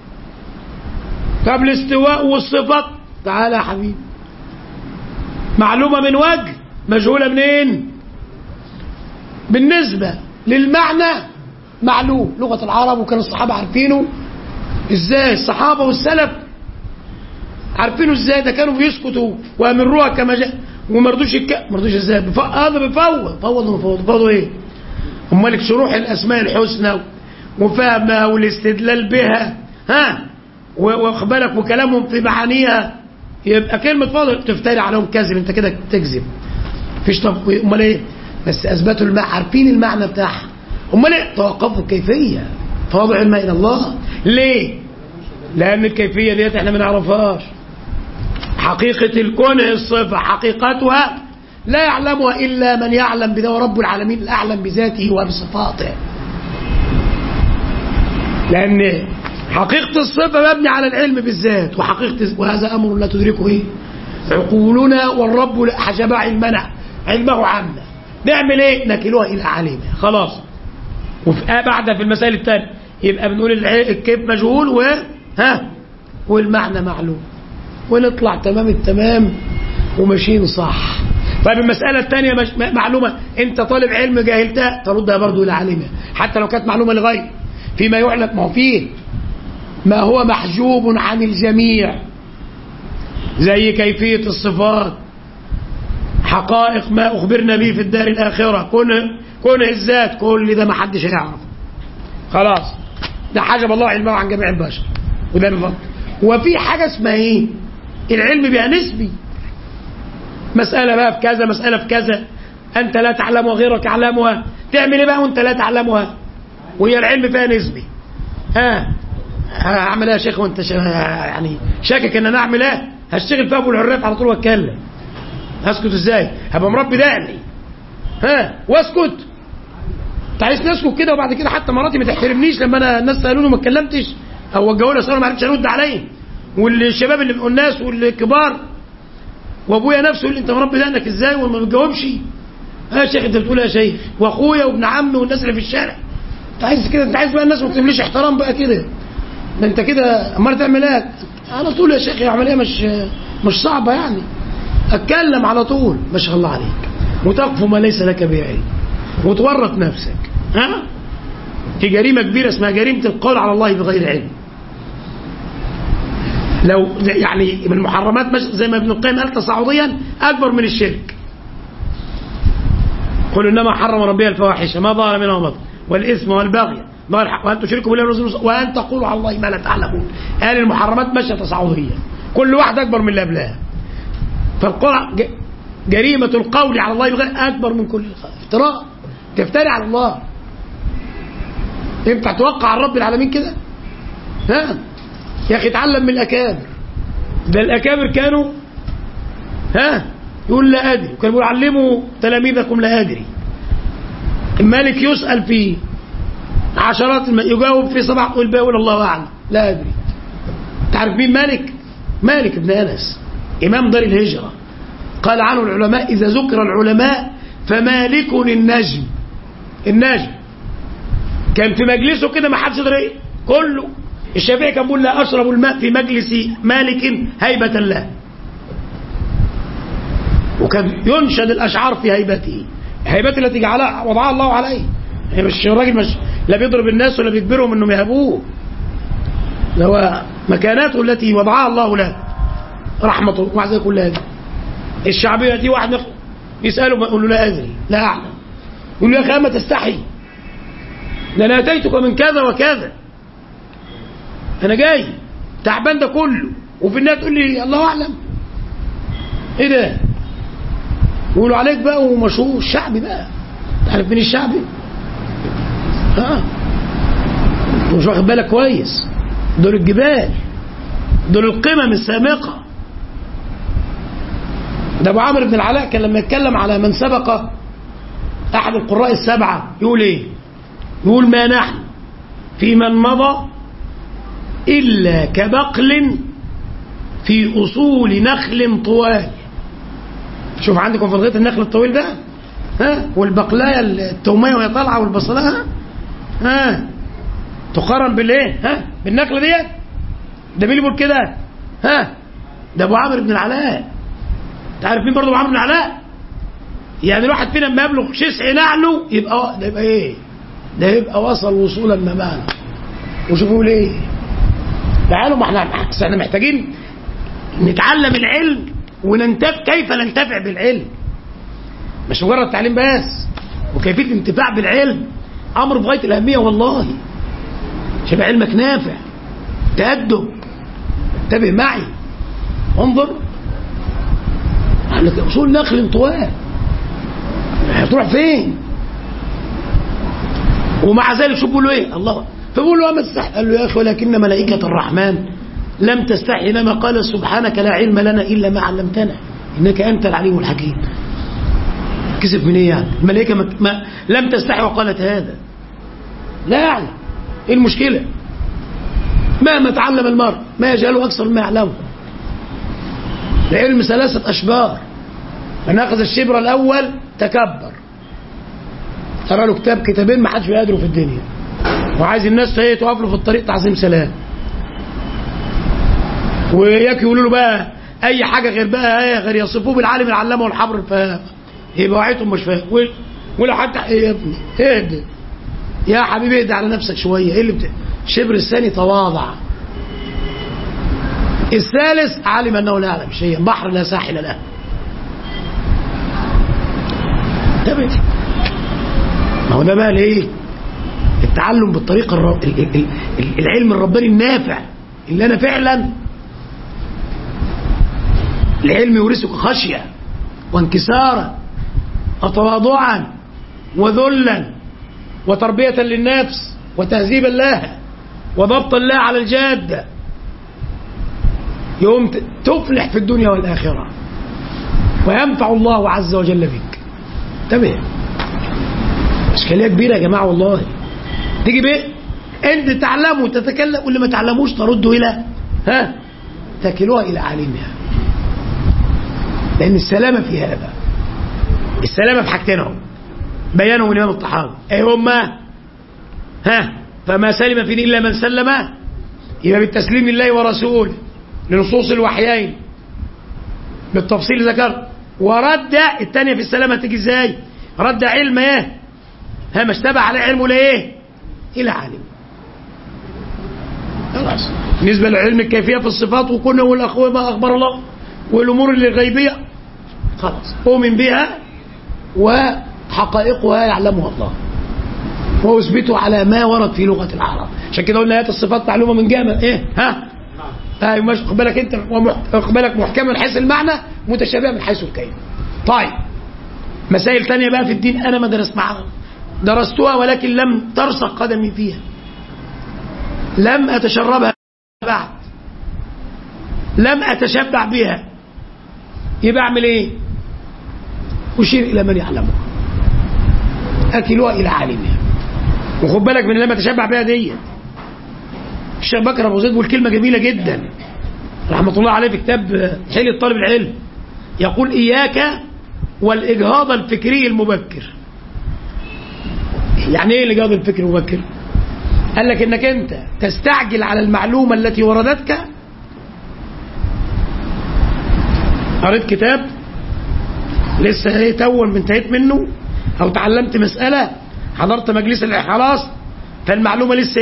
طب الاستواء والصفات، تعال يا حبيبي، معلومه من وجه مجهوله منين؟ بالنسبه للمعنى معلوم، لغه العرب وكان الصحابه عارفينه. ازاي الصحابه والسلف عارفينه؟ ازاي ده كانوا بيسكتوا وامروها كما جاء وما رضوش ازاي؟ هذا بيفوضوا ايه؟ امال شروح الاسماء الحسنى وفهمها والاستدلال بها واخبارك وكلامهم في معانيها، يبقى كلمه فاضل تفتري عليهم كذب، انت كده تكذب. مفيش. طب امال ايه؟ بس اثبتوا المعنى، عارفين المعنى بتاعها. امال ايه؟ توقفوا الكيفيه، فوضع الماء الى الله. ليه؟ لان الكيفيه ديت احنا ما نعرفهاش. حقيقه الكون الصفه حقيقتها لا يعلمها الا من يعلم بذاته، ورب العالمين الاعلم بذاته وبصفاته. لان حقيقه الصفه مبني على العلم بالذات، وهذا امر لا تدركه ايه؟ عقولنا، والرب حجب علمنا علمه عنا. نعمل ايه؟ نكلها الى عالمه. خلاص بعدها في المسائل الثانية يبقى بنقول الكيف مجهول والمعنى معلوم، ونطلع تمام التمام وماشيين صح. طيب المسألة الثانية معلومة أنت طالب علم جاهلتها تردها برضو إلى عالمها حتى لو كانت معلومة لغير فيما يعلم. ما هو فيه ما هو محجوب عن الجميع زي كيفية الصفات، حقائق ما أخبرنا به في الدار الآخرة، كونه الذات، كل ده ما حدش هيعرف خلاص، ده حجب الله علمه عن جميع البشر وده بفضل. وفي حاجة اسمها ايه؟ العلم بها نسبي، مسألة بقى في كذا، مسألة في كذا، أنت لا تعلم وغيرك يعلمها، تعمل ايه بقى وأنت لا تعلمها؟ وهي العلم فيها نسبي. أعمل ايه يا شيخ وأنت يعني شاكك إن أنا أعمل ايه؟ هشتغل في أبو العرات على طول وأتكلم، هسكت ازاي؟ هبقى مربي دقني واسكت؟ انت عايز نسكت كده وبعد كده حتى مراتي ما تحترمنيش لما انا الناس سالوني وما اتكلمتش او وجهوا لي سؤال ما عرفتش ارد عليه، والشباب اللي بيقول الناس والكبار وابويا نفسه يقول لي انت مربي دقنك ازاي وما بتجاوبش؟ يا شيخ انت بتقول يا شيخ، واخويا وابن عمي والناس اللي في الشارع، انت عايز كده؟ انت عايز بقى الناس ما تقوليش احترام بقى كده؟ ده انت كده امال تعمل ايه؟ على طول يا شيخ العمليه مش صعبه يعني، اتكلم على طول ما شاء الله عليك، وتقف ما ليس لك به علم وتورط نفسك. في جريمه كبيره اسمها جريمه القول على الله بغير علم. لو يعني من المحرمات زي ما ابن القيم قال تصاعديا اكبر من الشرك. قل انما حرم ربي الفواحش ما ظهر منها وما بطن والاثم والبغي وان تشركوا بالله ورسوله وان تقولوا على الله ما لا تعلمون. قال المحرمات ماشيه تصاعديا، كل واحده اكبر من اللي قبلها. جريمة القول على الله بغير أكبر من كل افتراء، تفتري على الله. ينفع توقع على رب العالمين كده؟ يا أخي اتعلم من الأكابر، ده الأكابر كانوا يقول لا أدري، وكانوا يقولوا علموا تلاميذكم لا أدري. الملك يسأل في عشرات يجاوب في صباح والباقي يقول الله أعلم لا أدري. تعرف مين مالك؟ مالك بن أنس إمام دار الهجرة، قال عنه العلماء إذا ذكر العلماء فمالك النجم كان في مجلسه كده ما حدش يقدر كله. الشافعي كان بيقول لا أشرب الماء في مجلس مالك هيبة له، وكان ينشد الأشعار في هيبته، هيبته التي جعلها وضعها الله عليه. مش الراجل مش لا بيضرب الناس ولا بيجبرهم انهم يهبوه، ده هو مكاناته التي وضعها الله له رحمته. ومع ذلك كل هذا الشعبيه دي واحد يساله يقول له لا ادري لا اعلم، يقول له يا اخي ما تستحي، ده انا اتيتك من كذا وكذا، انا جاي تعبان ده كله، وفي النهايه تقول لي الله اعلم. ايه ده؟ يقولوا عليك بقى ومشهور الشعبي بقى، تعرف مين الشعبي؟ مش واخد بالك كويس، دول الجبال، دول القمم السامقه. ده ابو عمرو بن العلاء كان لما يتكلم على من سبق احد القراء السبعه يقول ايه؟ يقول ما نحن في من مضى الا كبقل في اصول نخل طوال. شوف عندكم في الغيط النخل الطويل ده والبقلايه التوميه وهي طالعه والبصلايه تقارن بالايه؟ بالنخله ديت. ده مين اللي بيقول كده؟ ده ابو عمرو بن العلاء. تعرف مين برضه ابو عمرو بن العلاء؟ يعني الواحد فينا لما يبلغ شسع نعله يبقى ده يبقى ايه؟ ده يبقى وصل وصولا ما بعد. وشوفوا ليه؟ تعالوا ما احنا محتاجين نتعلم العلم وننتفع. كيف ننتفع بالعلم؟ مش مجرد تعليم بس، وكيفيه الانتفاع بالعلم امر بغايه الاهميه والله. عشان علمك نافع، تأدب، انتبه معي، انظر لك اصول نخل طوال هتروح فين؟ ومع ذلك شو بيقولوا ايه؟ الله فبيقول له ما تستحي، قال له يا اخي ولكن ملائكه الرحمن لم تستحي، انما قال سبحانك لا علم لنا الا ما علمتنا انك انت العليم الحكيم. كسب من ايه يعني؟ الملائكه ما لم تستحي وقالت هذا، لا يعني ايه المشكله؟ مهما تعلم المرء ما يجهله اكثر مما يعلمه. العلم 3 أشبار، من اخذ الشبر الاول تكبر، قرا له كتاب كتابين ما حدش بيقدره في الدنيا، وعايز الناس تقف له في الطريق تعظيم سلام، وياك يقولوا له بقى اي حاجه غير بقى غير يصفوه بالعالم العلامه والحبر الفهام، يبقى وعيتهم مش فاهم. ولا حتى يا ابني اهدى يا حبيبي، اهدى على نفسك شويه. ايه اللي شبر الثاني تواضع. الثالث علم انه لا يعلم شيئا، بحر لا ساحل له. تمام. ما هو ده بقى ليه؟ التعلم بالطريقه العلم الرباني النافع اللي انا فعلا العلم يورثك خشيه وانكسارا وتواضعا وذلا وتربيه للنفس وتهذيبا لها وضبطا لها على الجاده، يوم تفلح في الدنيا والاخره وينفع الله عز وجل بك. تمام. اشكاليه كبيره يا جماعه والله. تيجي بيه انت تعلموا وتتكلم، واللي ما تعلموش تردوا الى تاكلوها الى عالمها. لان السلامه في هذا، السلامه في حاجتين اهو بيانهم الامام الطحاوي. ايه هما؟ فما سلم في دين الا من سلم، يبقى بالتسليم لله ورسوله لنصوص الوحيين بالتفصيل ذكر. ورد الثانيه في السلامه تيجي ازاي؟ رد علم ما اشتبه على علمه لايه؟ الى عالم. خلاص. بالنسبه لعلم الكيفيه في الصفات وكنا والاخوه ما اخبر الله والامور اللي غيبيه خلاص اؤمن بها وحقائقها يعلمها الله واثبته على ما ورد في لغه العرب. عشان كده قلنا ايات الصفات معلومه من جهه مش خد بالك انت، خد بالك محكمه من حيث المعنى متشابهه من حيث الكيف. طيب مسائل ثانيه بقى في الدين انا ما درستها ولكن لم ترسخ قدمي فيها، لم اتشربها بعد، لم اتشبع بها، يبقى اعمل ايه؟ اشير الى من يعلمها، اكلوها الى عالمها. وخد بالك من لما اتشبع بها دي. الشيخ بكر ابو زيد بيقول كلمه جميله جدا رحمه الله عليه في كتاب حلية طالب العلم، يقول اياك والاجهاض الفكري المبكر. يعني ايه الاجهاض الفكري المبكر؟ قال لك انك انت تستعجل على المعلومه التي وردتك. قريت كتاب لسه تول انتهيت منه، او تعلمت مساله، حضرت مجلس الاحراز، فالمعلومه لسه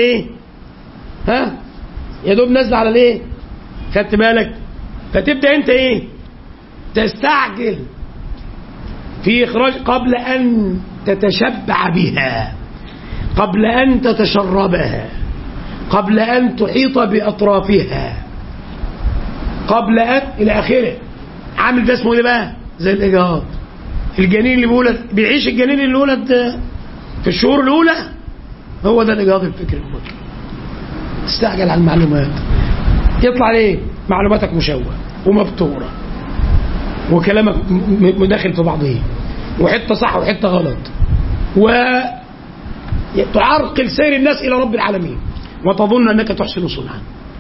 يا دوب نازله على الايه؟ خدت بالك؟ فتبدا انت تستعجل في اخراج قبل ان تتشبع بها، قبل ان تتشربها، قبل ان تحيط باطرافها، قبل ان الى اخره. عامل ده اسمه ايه بقى؟ زي الاجهاض. الجنين اللي بيولد بيعيش، الجنين اللي ولد في الشهور الاولى، هو ده الاجهاض الفكري المبكر. تستعجل على المعلومات، يطلع ليه؟ معلوماتك مشوهه ومبتوره وكلامك مداخل في بعضه، وحته صح وحته غلط، وتعرقل سير الناس الى رب العالمين وتظن انك تحسن صنعا،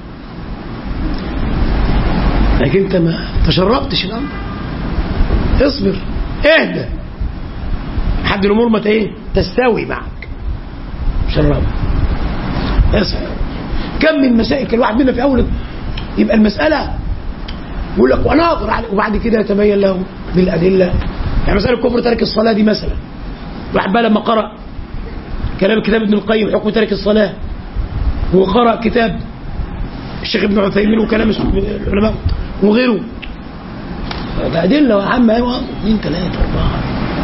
لكن انت ما تشربتش الامر. اصبر، اهدى لحد الامور ما تستوي معك. شربها، اصبر. كم من مسائل كان الواحد منا في اول يبقى المساله يقول لك وناظر عليه، وبعد كده يتبين له بالادله. يعني مساله كفر ترك الصلاه دي مثلا، الواحد بقى لما قرأ كتاب ابن القيم حكم ترك الصلاه، وقرأ كتاب الشيخ ابن عثيمين وكلام العلماء وغيره، أدلة عامة 2 3 4.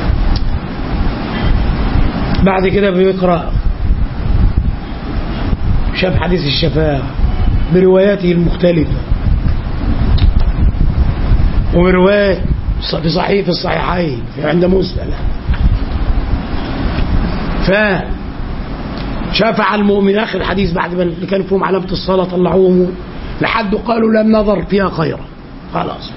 بعد كده بيقرأ شاف حديث الشفاعة برواياته المختلفة، وروايات في صحيح في الصحيحين عند مسلم. فشفع المؤمن آخر الحديث بعد ما اللي كانوا فيهم علامة الصلاة طلعوهم لحد قالوا لم نظر فيها خيرا، خلاص.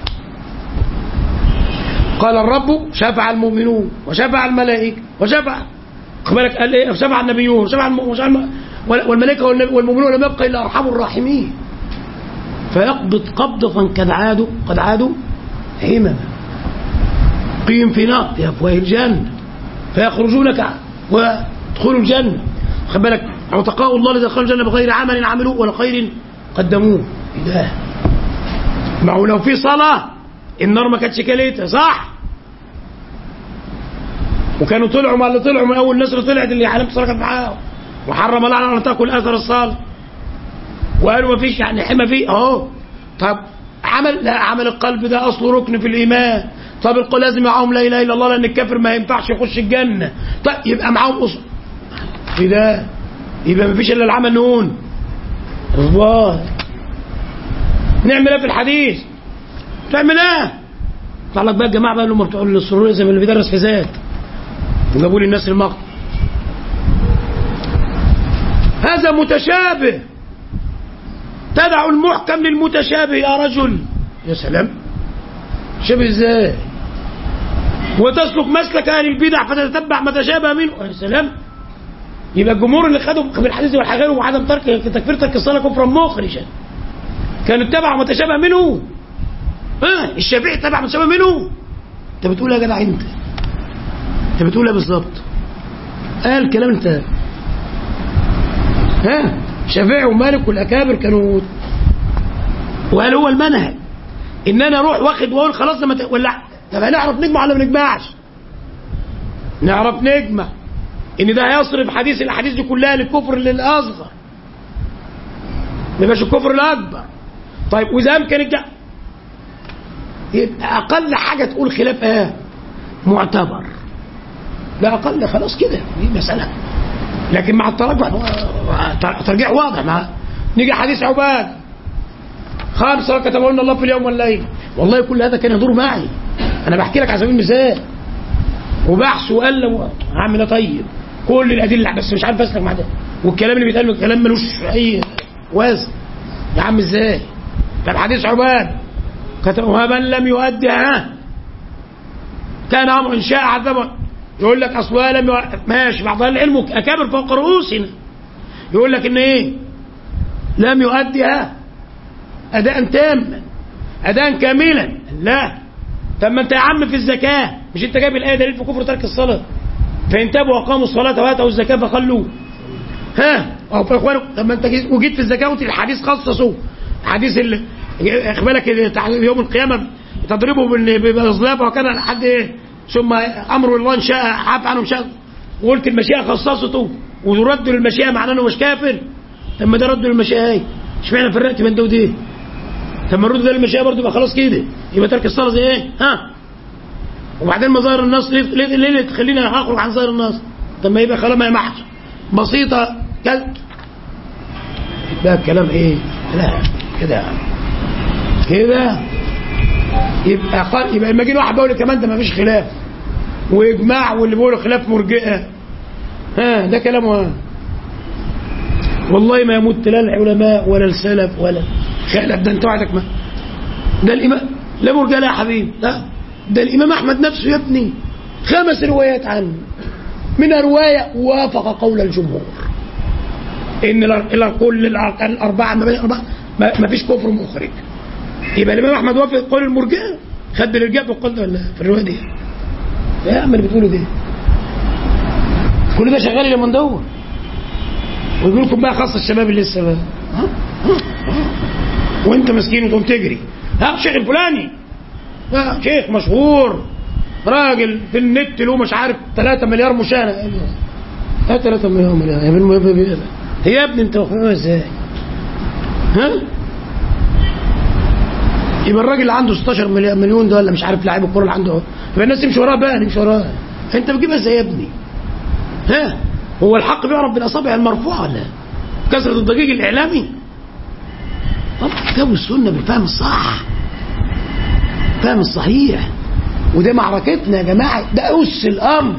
قال الرب شفع المؤمنون وشفع الملائكة وشفع، بالك قال ايه؟ شفع النبيون وشفع والملائكة والمؤمنون لم يبقى الا ارحم الراحمين. فيقبض قبضة قد عادوا همما قيم في نار في افواه الجنة، فيخرجون وادخلوا الجنة. خد بالك عتقاء الله الذين دخلوا الجنة بغير عمل عملوه ولا خير قدموه. ده ما هو لو في صلاة النار ما كانتش كليتها صح، وكانوا طلعوا مع اللي طلعوا من اول الناس اللي طلعت اللي علامة الصلاة كانت معاهم، وحرم الله على ان تاكل اثر الصلاة، وقالوا ما فيش يعني حما فيه اهو. طب عمل لا، عمل القلب ده اصله ركن في الايمان. طب القلب لازم معاهم لا اله الا الله لان الكافر ما ينفعش يخش الجنة. طيب يبقى معاهم اصل في ده، يبقى ما فيش الا العمل نون. الله نعمل ايه في الحديث؟ تعمل ايه؟ يطلع لك بقى الجماعه بقى اللي هم بتوع السرور زي اللي بيدرس في ذات وجابوا لي الناس المقطع. هذا متشابه، تدع المحكم للمتشابه يا رجل. يا سلام، شبه ازاي؟ وتسلك مسلك اهل البدع فتتبع ما تشابه منه. يا سلام، يبقى الجمهور اللي خدوا بالحديث والحجر وعدم تكفير ترك الصلاه كفرا مخرجا كانوا اتبعوا ما تشابه منه. الشافعي اتبع ما تشابه منه. انت بتقول يا جدع انت بتقول ايه بالظبط؟ قال كلام انت. الشافعي ومالك والاكابر كانوا، وقال هو المنهج ان انا اروح واخد واقول خلاص لما ولا. طب هنعرف نجمع ولا ما نجمعش؟ نعرف نجمع ان ده هيصرف حديث الاحاديث دي كلها للكفر الاصغر، ما يبقاش الكفر الاكبر. طيب واذا امكن يبقى اقل حاجه تقول خلاف معتبر، لا اقل خلاص كده دي مساله. لكن مع الترجيح واضح. مع نيجي حديث عباد 5 كتبهن الله في اليوم والليل، والله كل هذا كان يدور معي، انا بحكي لك على سبيل المثال وبحث وقال هعمل طيب كل الادله بس مش عارف اسلك مع ده، والكلام اللي بيتقال كلام ملوش اي وزن يا عم ازاي؟ طب حديث عباد كتبها من لم يؤدها كان امر ان شاء عذبه. يقول لك اصلها لم ماشي، بعض العلم اكابر فوق رؤوسنا يقول لك ان ايه؟ لم يؤدها اداء تاما اداء كاملا. لا، طب ما انت يا عم في الزكاه مش انت جايب الايه دليل في كفر ترك الصلاه؟ فان تابوا واقاموا الصلاه واتوا الزكاه فخلوا او يا اخوان. طب ما انت وجيت في الزكاه وقلت الحديث خصصه حديث اخبالك يوم القيامه تضربه بالاظلاف وكان حد ايه ثم امر الله ان شاء عفى عنه شاء، وقلت المشيئه خصصته ورد للمشيئه معناه انه مش كافر. طب ما ده رد للمشيئه اهي، اشمعنى فرقت بين ده ودي؟ طب ما الرد ده للمشيئه برضه يبقى خلاص كده، يبقى ترك الصلاه زي ايه؟ وبعدين مظاهر النص ليه تخليني اخرج عن ظاهر النص؟ طب ما يبقى خلاص ما محض بسيطه بقى الكلام ايه؟ لا كده يبقى لما يجي واحد بيقول كمان ده ما فيش خلاف واجماع واللي بيقول خلاف مرجئه ده كلامه. والله ما يموت لا العلماء ولا السلف ولا خلاف. ده انت وعدك ما ده الامام لا مرجئه لا يا حبيبي، لا ده الامام احمد نفسه يا ابني 5 روايات عنه، منها روايه وافق قول الجمهور ان كل الاركان الاربعه ما فيش كفر مخرج. يبقى الامام احمد وافق قول المرجئه، خد بالارجاء في القول ده ولا في الروايه دي؟ يا عم اللي بتقوله ده كل ده شغال لما ندور ويقول لكم بقى خاصه الشباب اللي لسه بقى وانت مسكين وتقوم تجري الشيخ الفلاني شيخ مشهور راجل في النت له مش عارف 3 مليار مشاهده. 3 مليار هي يا ابني انت واخدها ازاي؟ يبقى الراجل اللي عنده 16 مليون ده ولا مش عارف لاعب الكوره اللي عنده يبقى الناس تمشي وراه بقى نمشي وراه. انت بتجيبها ازاي يا ابني؟ هو الحق بيعرف بالاصابع المرفوعه ولا كثره الضجيج الاعلامي؟ طب كتاب السنه بالفهم الصح، فهم الصحيح، وده معركتنا يا جماعه، ده أس الامر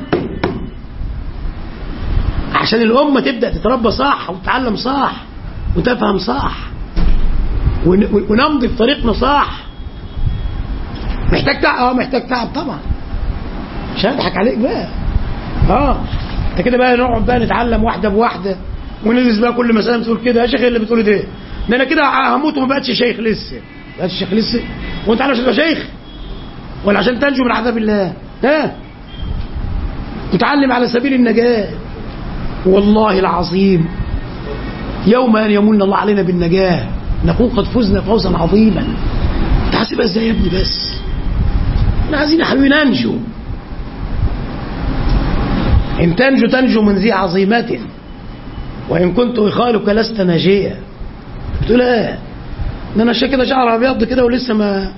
عشان الامه تبدا تتربى صح وتتعلم صح وتفهم صح ونمضي في طريقنا صح. محتاج تعب محتاج تعب طبعا، مش هضحك عليك بقى. انت كده بقى نقعد بقى نتعلم واحده بواحده وندرس بقى كل مساله بتقول كده يا شيخ اللي بتقول ده انا كده هموت وما بقتش شيخ لسه. ما بقتش شيخ لسه وانت عارف عشان تبقى شيخ ولا عشان تنجو من عذاب الله؟ وتعلم على سبيل النجاة. والله العظيم يوم أن يمن الله علينا بالنجاة نكون قد فزنا فوزا عظيما. تحسبها ازاي يا ابني؟ بس احنا عايزين يا حبيبي ننجو. إن تنجو تنجو من ذي عظيمة، وإن كنت إخالك لست ناجيا. بتقول ايه؟ ده انا كده شعر ابيض كده ولسه ما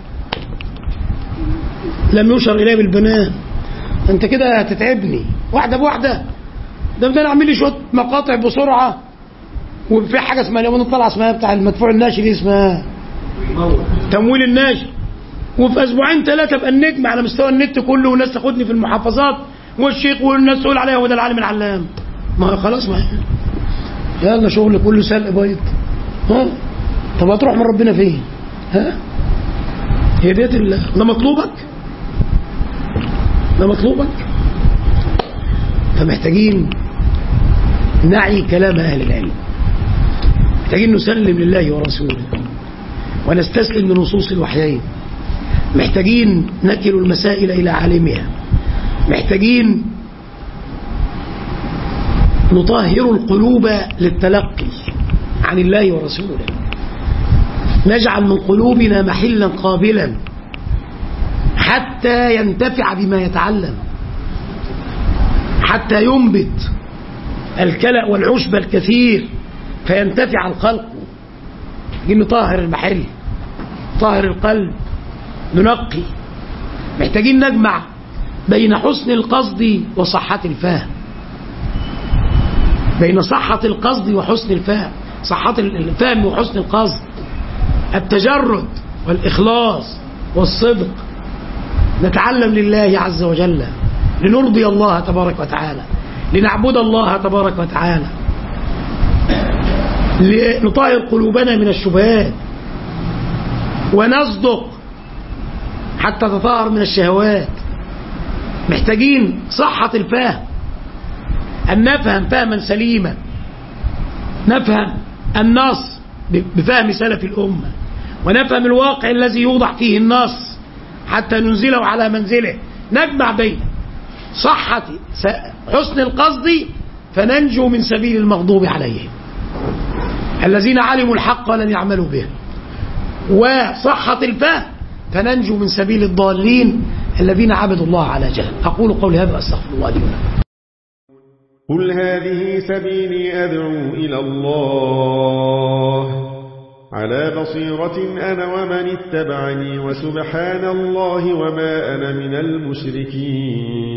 لم يشر اليه بالبنان. انت كده هتتعبني واحده بواحده. ده بدنا نعمل لي شويه مقاطع بسرعه، وفي حاجه اسمها اليومين الطلعه اسمها بتاع المدفوع الناشر دي اسمها تمويل الناشر، وفي اسبوعين ثلاثه ابقى النجم على مستوى النت كله، والناس تاخدني في المحافظات والشيخ والناس تقول عليا هو ده العالم العلام. ما خلاص ما يلا شغل كله سلق بيض. ها طب هتروح من ربنا فين؟ ها هي ديت ده مطلوبك؟ ده مطلوبك؟ فمحتاجين نعي كلام أهل العلم، محتاجين نسلم لله ورسوله ونستسلم لنصوص الوحيين، محتاجين نكل المسائل إلى عالمها، محتاجين نطهر القلوب للتلقي عن الله ورسوله، نجعل من قلوبنا محلا قابلا حتى ينتفع بما يتعلم، حتى ينبت الكلأ والعشب الكثير فينتفع الخلق. محتاجين نطهر المحل، نطهر القلب، ننقي. محتاجين نجمع بين حسن القصد وصحة الفهم، بين صحة القصد وحسن الفهم، صحة الفهم وحسن القصد، التجرد والإخلاص والصدق. نتعلم لله عز وجل لنرضي الله تبارك وتعالى، لنعبد الله تبارك وتعالى، لنطهر قلوبنا من الشبهات، ونصدق حتى تطهر من الشهوات. محتاجين صحة الفهم، أن نفهم فهما سليما، نفهم النص بفهم سلف الأمة، ونفهم الواقع الذي يوضع فيه النص حتى ننزله على منزله. نجمع بين صحة حسن القصد فننجو من سبيل المغضوب عليهم الذين علموا الحق ولم يعملوا به، وصحة الفهم فننجو من سبيل الضالين الذين عبدوا الله على جهل. أقول قولي هذا وأستغفر الله لي ولكم. قل هذه سبيلي أدعو إلى الله على بصيرة أنا ومن اتبعني، وسبحان الله وما أنا من المشركين.